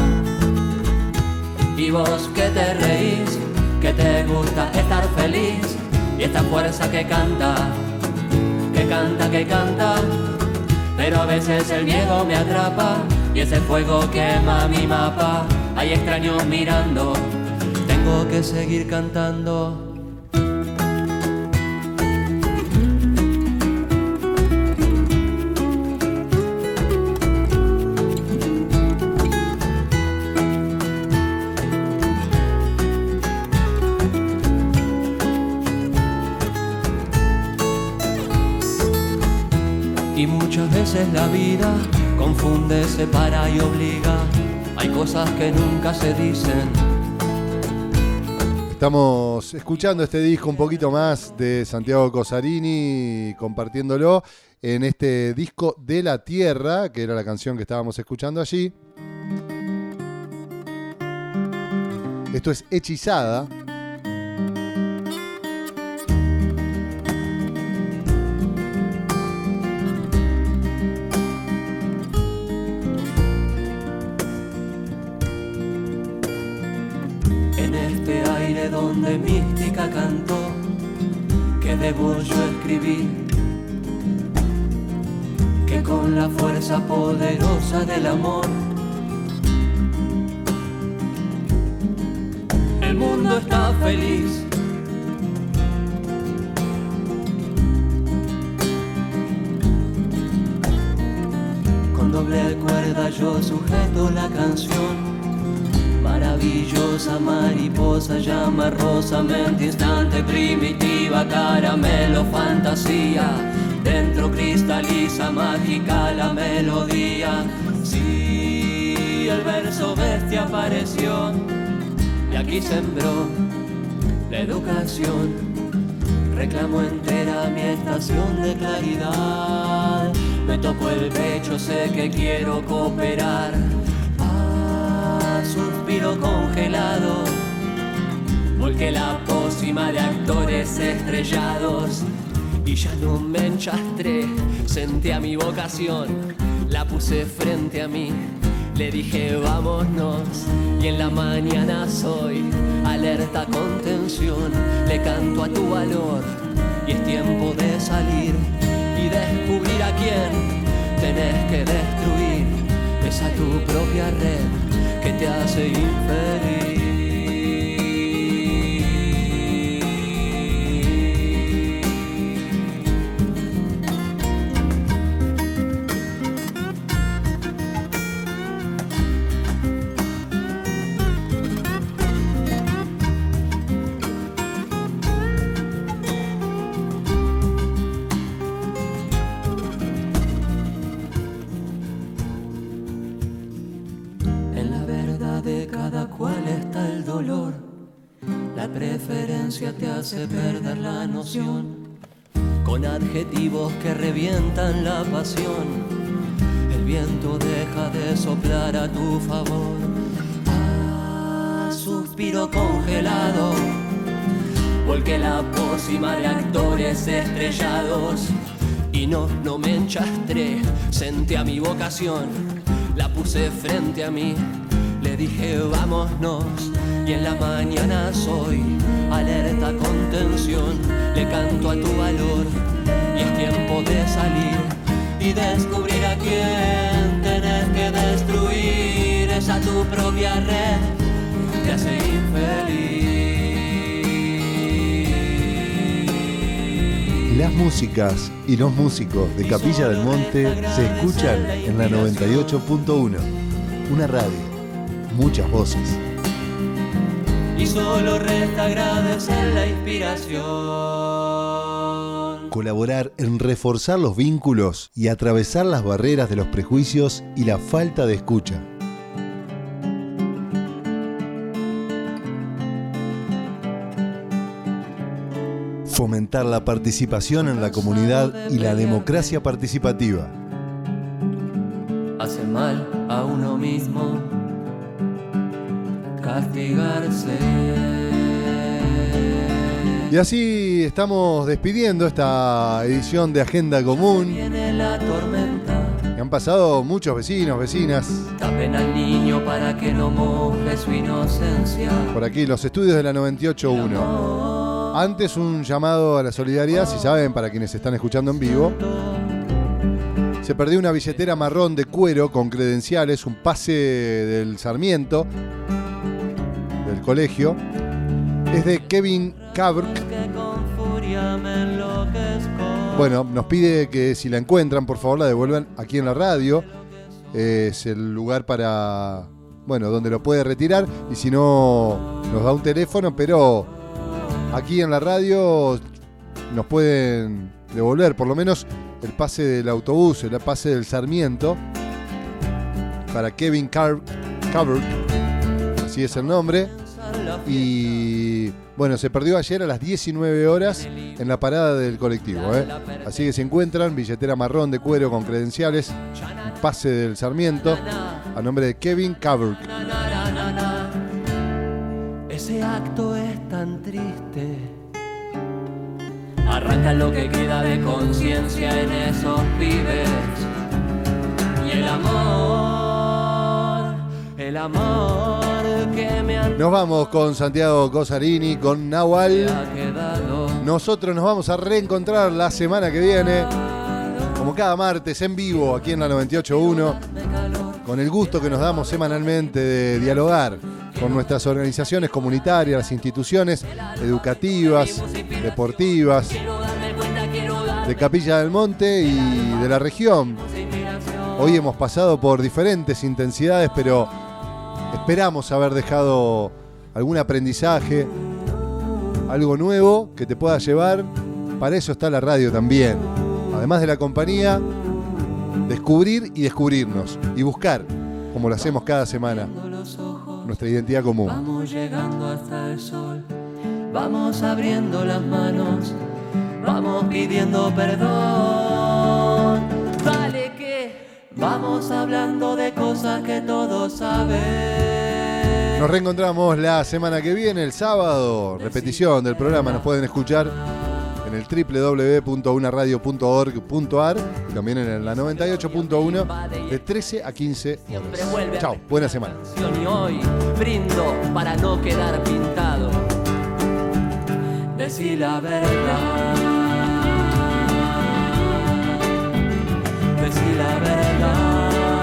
Y vos que te reís, que te gusta estar feliz, y esta fuerza que canta, que canta, que canta. Pero a veces el miedo me atrapa y ese fuego quema mi mapa. Hay extraños mirando, tengo que seguir cantando. Y muchas veces la vida confunde, separa y obliga. Hay cosas que nunca se dicen. Estamos escuchando este disco un poquito más de Santiago Cosarini, compartiéndolo en este disco de la Tierra, que era la canción que estábamos escuchando allí. Esto es Hechizada. Donde mística cantó, que debo yo escribir, que con la fuerza poderosa del amor el mundo está feliz. Con doble cuerda yo sujeto la canción. Maravillosa mariposa, llama rosa, mente instante, primitiva, caramelo, fantasía. Dentro cristaliza, mágica la melodía. Sí, el verso bestia apareció y aquí sembró la educación. Reclamo entera mi estación de claridad. Me toco el pecho, sé que quiero cooperar. Ah, suspiro congelado. Volqué la pócima de actores estrellados. Y ya no me enchastré, sentí a mi vocación. La puse frente a mí, le dije vámonos. Y en la mañana soy alerta con tensión. Le canto a tu valor y es tiempo de salir y descubrir a quién tenés que destruir. Es a tu propia red que te hace infeliz. Te hace perder la noción con adjetivos que revientan la pasión. El viento deja de soplar a tu favor. Ah, suspiro congelado. Volqué la pócima de actores estrellados. Y no, no me enchastré, senté a mi vocación. La puse frente a mí, le dije vámonos. Y en la mañana soy alerta con tensión. Le canto a tu valor y es tiempo de salir y descubrir a quién tenés que destruir. Es a tu propia red, te hace infeliz. Las músicas y los músicos de Capilla del Monte se escuchan en la noventa y ocho punto uno. Una radio, muchas voces. Y solo resta agradecer la inspiración. Colaborar en reforzar los vínculos y atravesar las barreras de los prejuicios y la falta de escucha. Fomentar la participación en la comunidad y la democracia participativa. Hace mal a uno mismo castigarse. Y así estamos despidiendo esta edición de Agenda Común. Viene la tormenta. Y han pasado muchos vecinos, vecinas. Tapen al niño para que no moje su inocencia. Por aquí, los estudios de la noventa y ocho punto uno. Antes un llamado a la solidaridad, si saben, para quienes están escuchando en vivo. Se perdió una billetera marrón de cuero con credenciales, un pase del Sarmiento, del colegio. Es de Kevin Kabrk. Bueno, nos pide que si la encuentran, por favor la devuelvan aquí en la radio. Es el lugar para, bueno, donde lo puede retirar. Y si no, nos da un teléfono, pero aquí en la radio nos pueden devolver por lo menos el pase del autobús, el pase del Sarmiento, para Kevin Kabrk, así es el nombre. Y bueno, se perdió ayer a las diecinueve horas en la parada del colectivo, ¿eh? Así que se encuentran billetera marrón de cuero con credenciales, un pase del Sarmiento a nombre de Kevin Kabrk. Ese acto es tan triste. Arranca lo que queda de conciencia en esos pibes. Y el amor, el amor que me han... Nos vamos con Santiago Cosarini, con Nahual. Nosotros nos vamos a reencontrar la semana que viene, como cada martes, en vivo, aquí en la noventa y ocho punto uno, con el gusto que nos damos semanalmente de dialogar con nuestras organizaciones comunitarias, las instituciones educativas, deportivas, de Capilla del Monte y de la región. Hoy hemos pasado por diferentes intensidades, pero esperamos haber dejado algún aprendizaje, algo nuevo que te pueda llevar. Para eso está la radio también. Además de la compañía, descubrir y descubrirnos y buscar, como lo hacemos cada semana, nuestra identidad común. Vamos llegando hasta el sol vamos abriendo las manos, vamos pidiendo perdón. Dale que vamos hablando de cosas que todos saben. Nos reencontramos la semana que viene, el sábado, repetición del programa, nos pueden escuchar en el doble u doble u doble u punto una radio punto org punto a r y también en la noventa y ocho punto uno de trece a quince horas. Chao, buena semana. Y hoy brindo para no quedar pintado. Decí la verdad. Decí la verdad.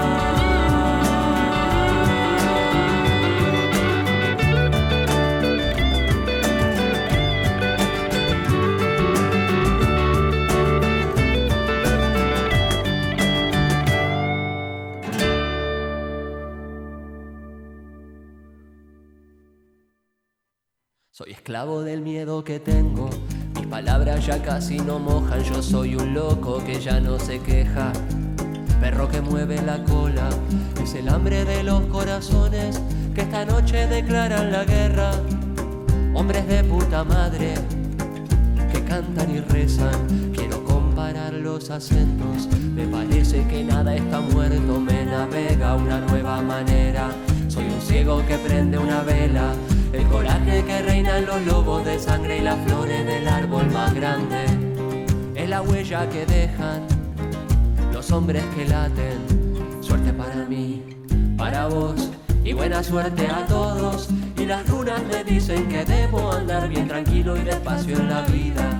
Soy esclavo del miedo que tengo, mis palabras ya casi no mojan. Yo soy un loco que ya no se queja, perro que mueve la cola. Es el hambre de los corazones que esta noche declaran la guerra. Hombres de puta madre que cantan y rezan. Quiero comparar los acentos, me parece que nada está muerto. Me navega una nueva manera. Soy un ciego que prende una vela. El coraje que reina en los lobos de sangre y las flores del árbol más grande. Es la huella que dejan los hombres que laten. Suerte para mí, para vos y buena suerte a todos. Y las runas me dicen que debo andar bien tranquilo y despacio en la vida.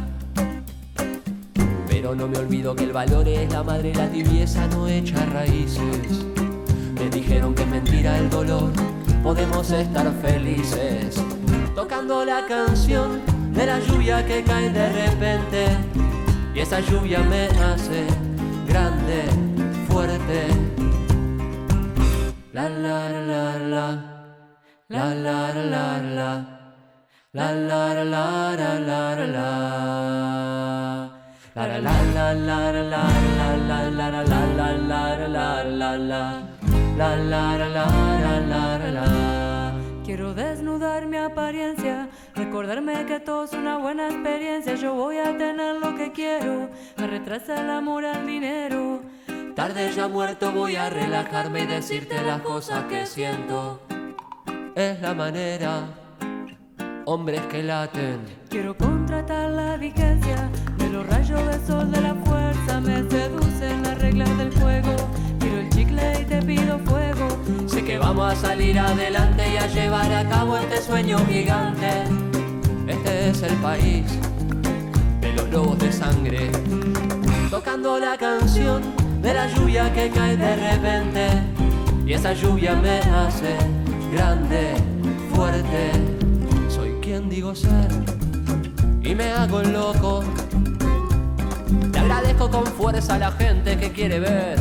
Pero no me olvido que el valor es la madre, la tibieza no echa raíces. Me dijeron que es mentira el dolor, podemos estar felices. Tocando la canción de la lluvia que cae de repente. Y esa lluvia me hace grande, fuerte. La la la la. La la la la la. La la la la la la la. La la la la la la la la la la la la la la la. La la la la la la la. Quiero desnudar mi apariencia, recordarme que todo es una buena experiencia. Yo voy a tener lo que quiero, me retrasa el amor al dinero. Tarde ya muerto voy a relajarme y decirte las cosas que siento. Es la manera, hombres que laten. Quiero contratar la vigencia de los rayos de sol de la fuerza. Me seducen las reglas del juego. Quiero el chicle y te pido fuego. Sé que vamos a salir adelante y a llevar a cabo este sueño gigante. Este es el país de los lobos de sangre. Tocando la canción de la lluvia que cae de repente. Y esa lluvia me hace grande, fuerte. Soy quien digo ser y me hago el loco. Le agradezco con fuerza a la gente que quiere ver.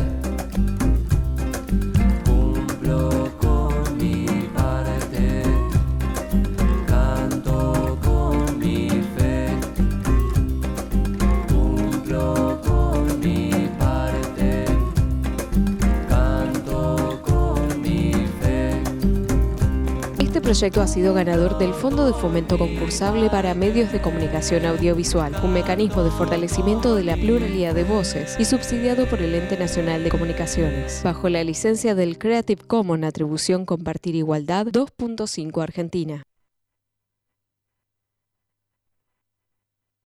Cumplo con mi parte, canto con mi fe. Cumplo con mi parte, canto con mi fe. Este proyecto ha sido ganador del Fondo de Fomento Concursable para Medios de Comunicación Audiovisual, un mecanismo de fortalecimiento de la pluralidad de voces y subsidiado por el Ente Nacional de Comunicaciones, bajo la licencia del Creative Commons Atribución Compartir Igualdad dos punto cinco Argentina.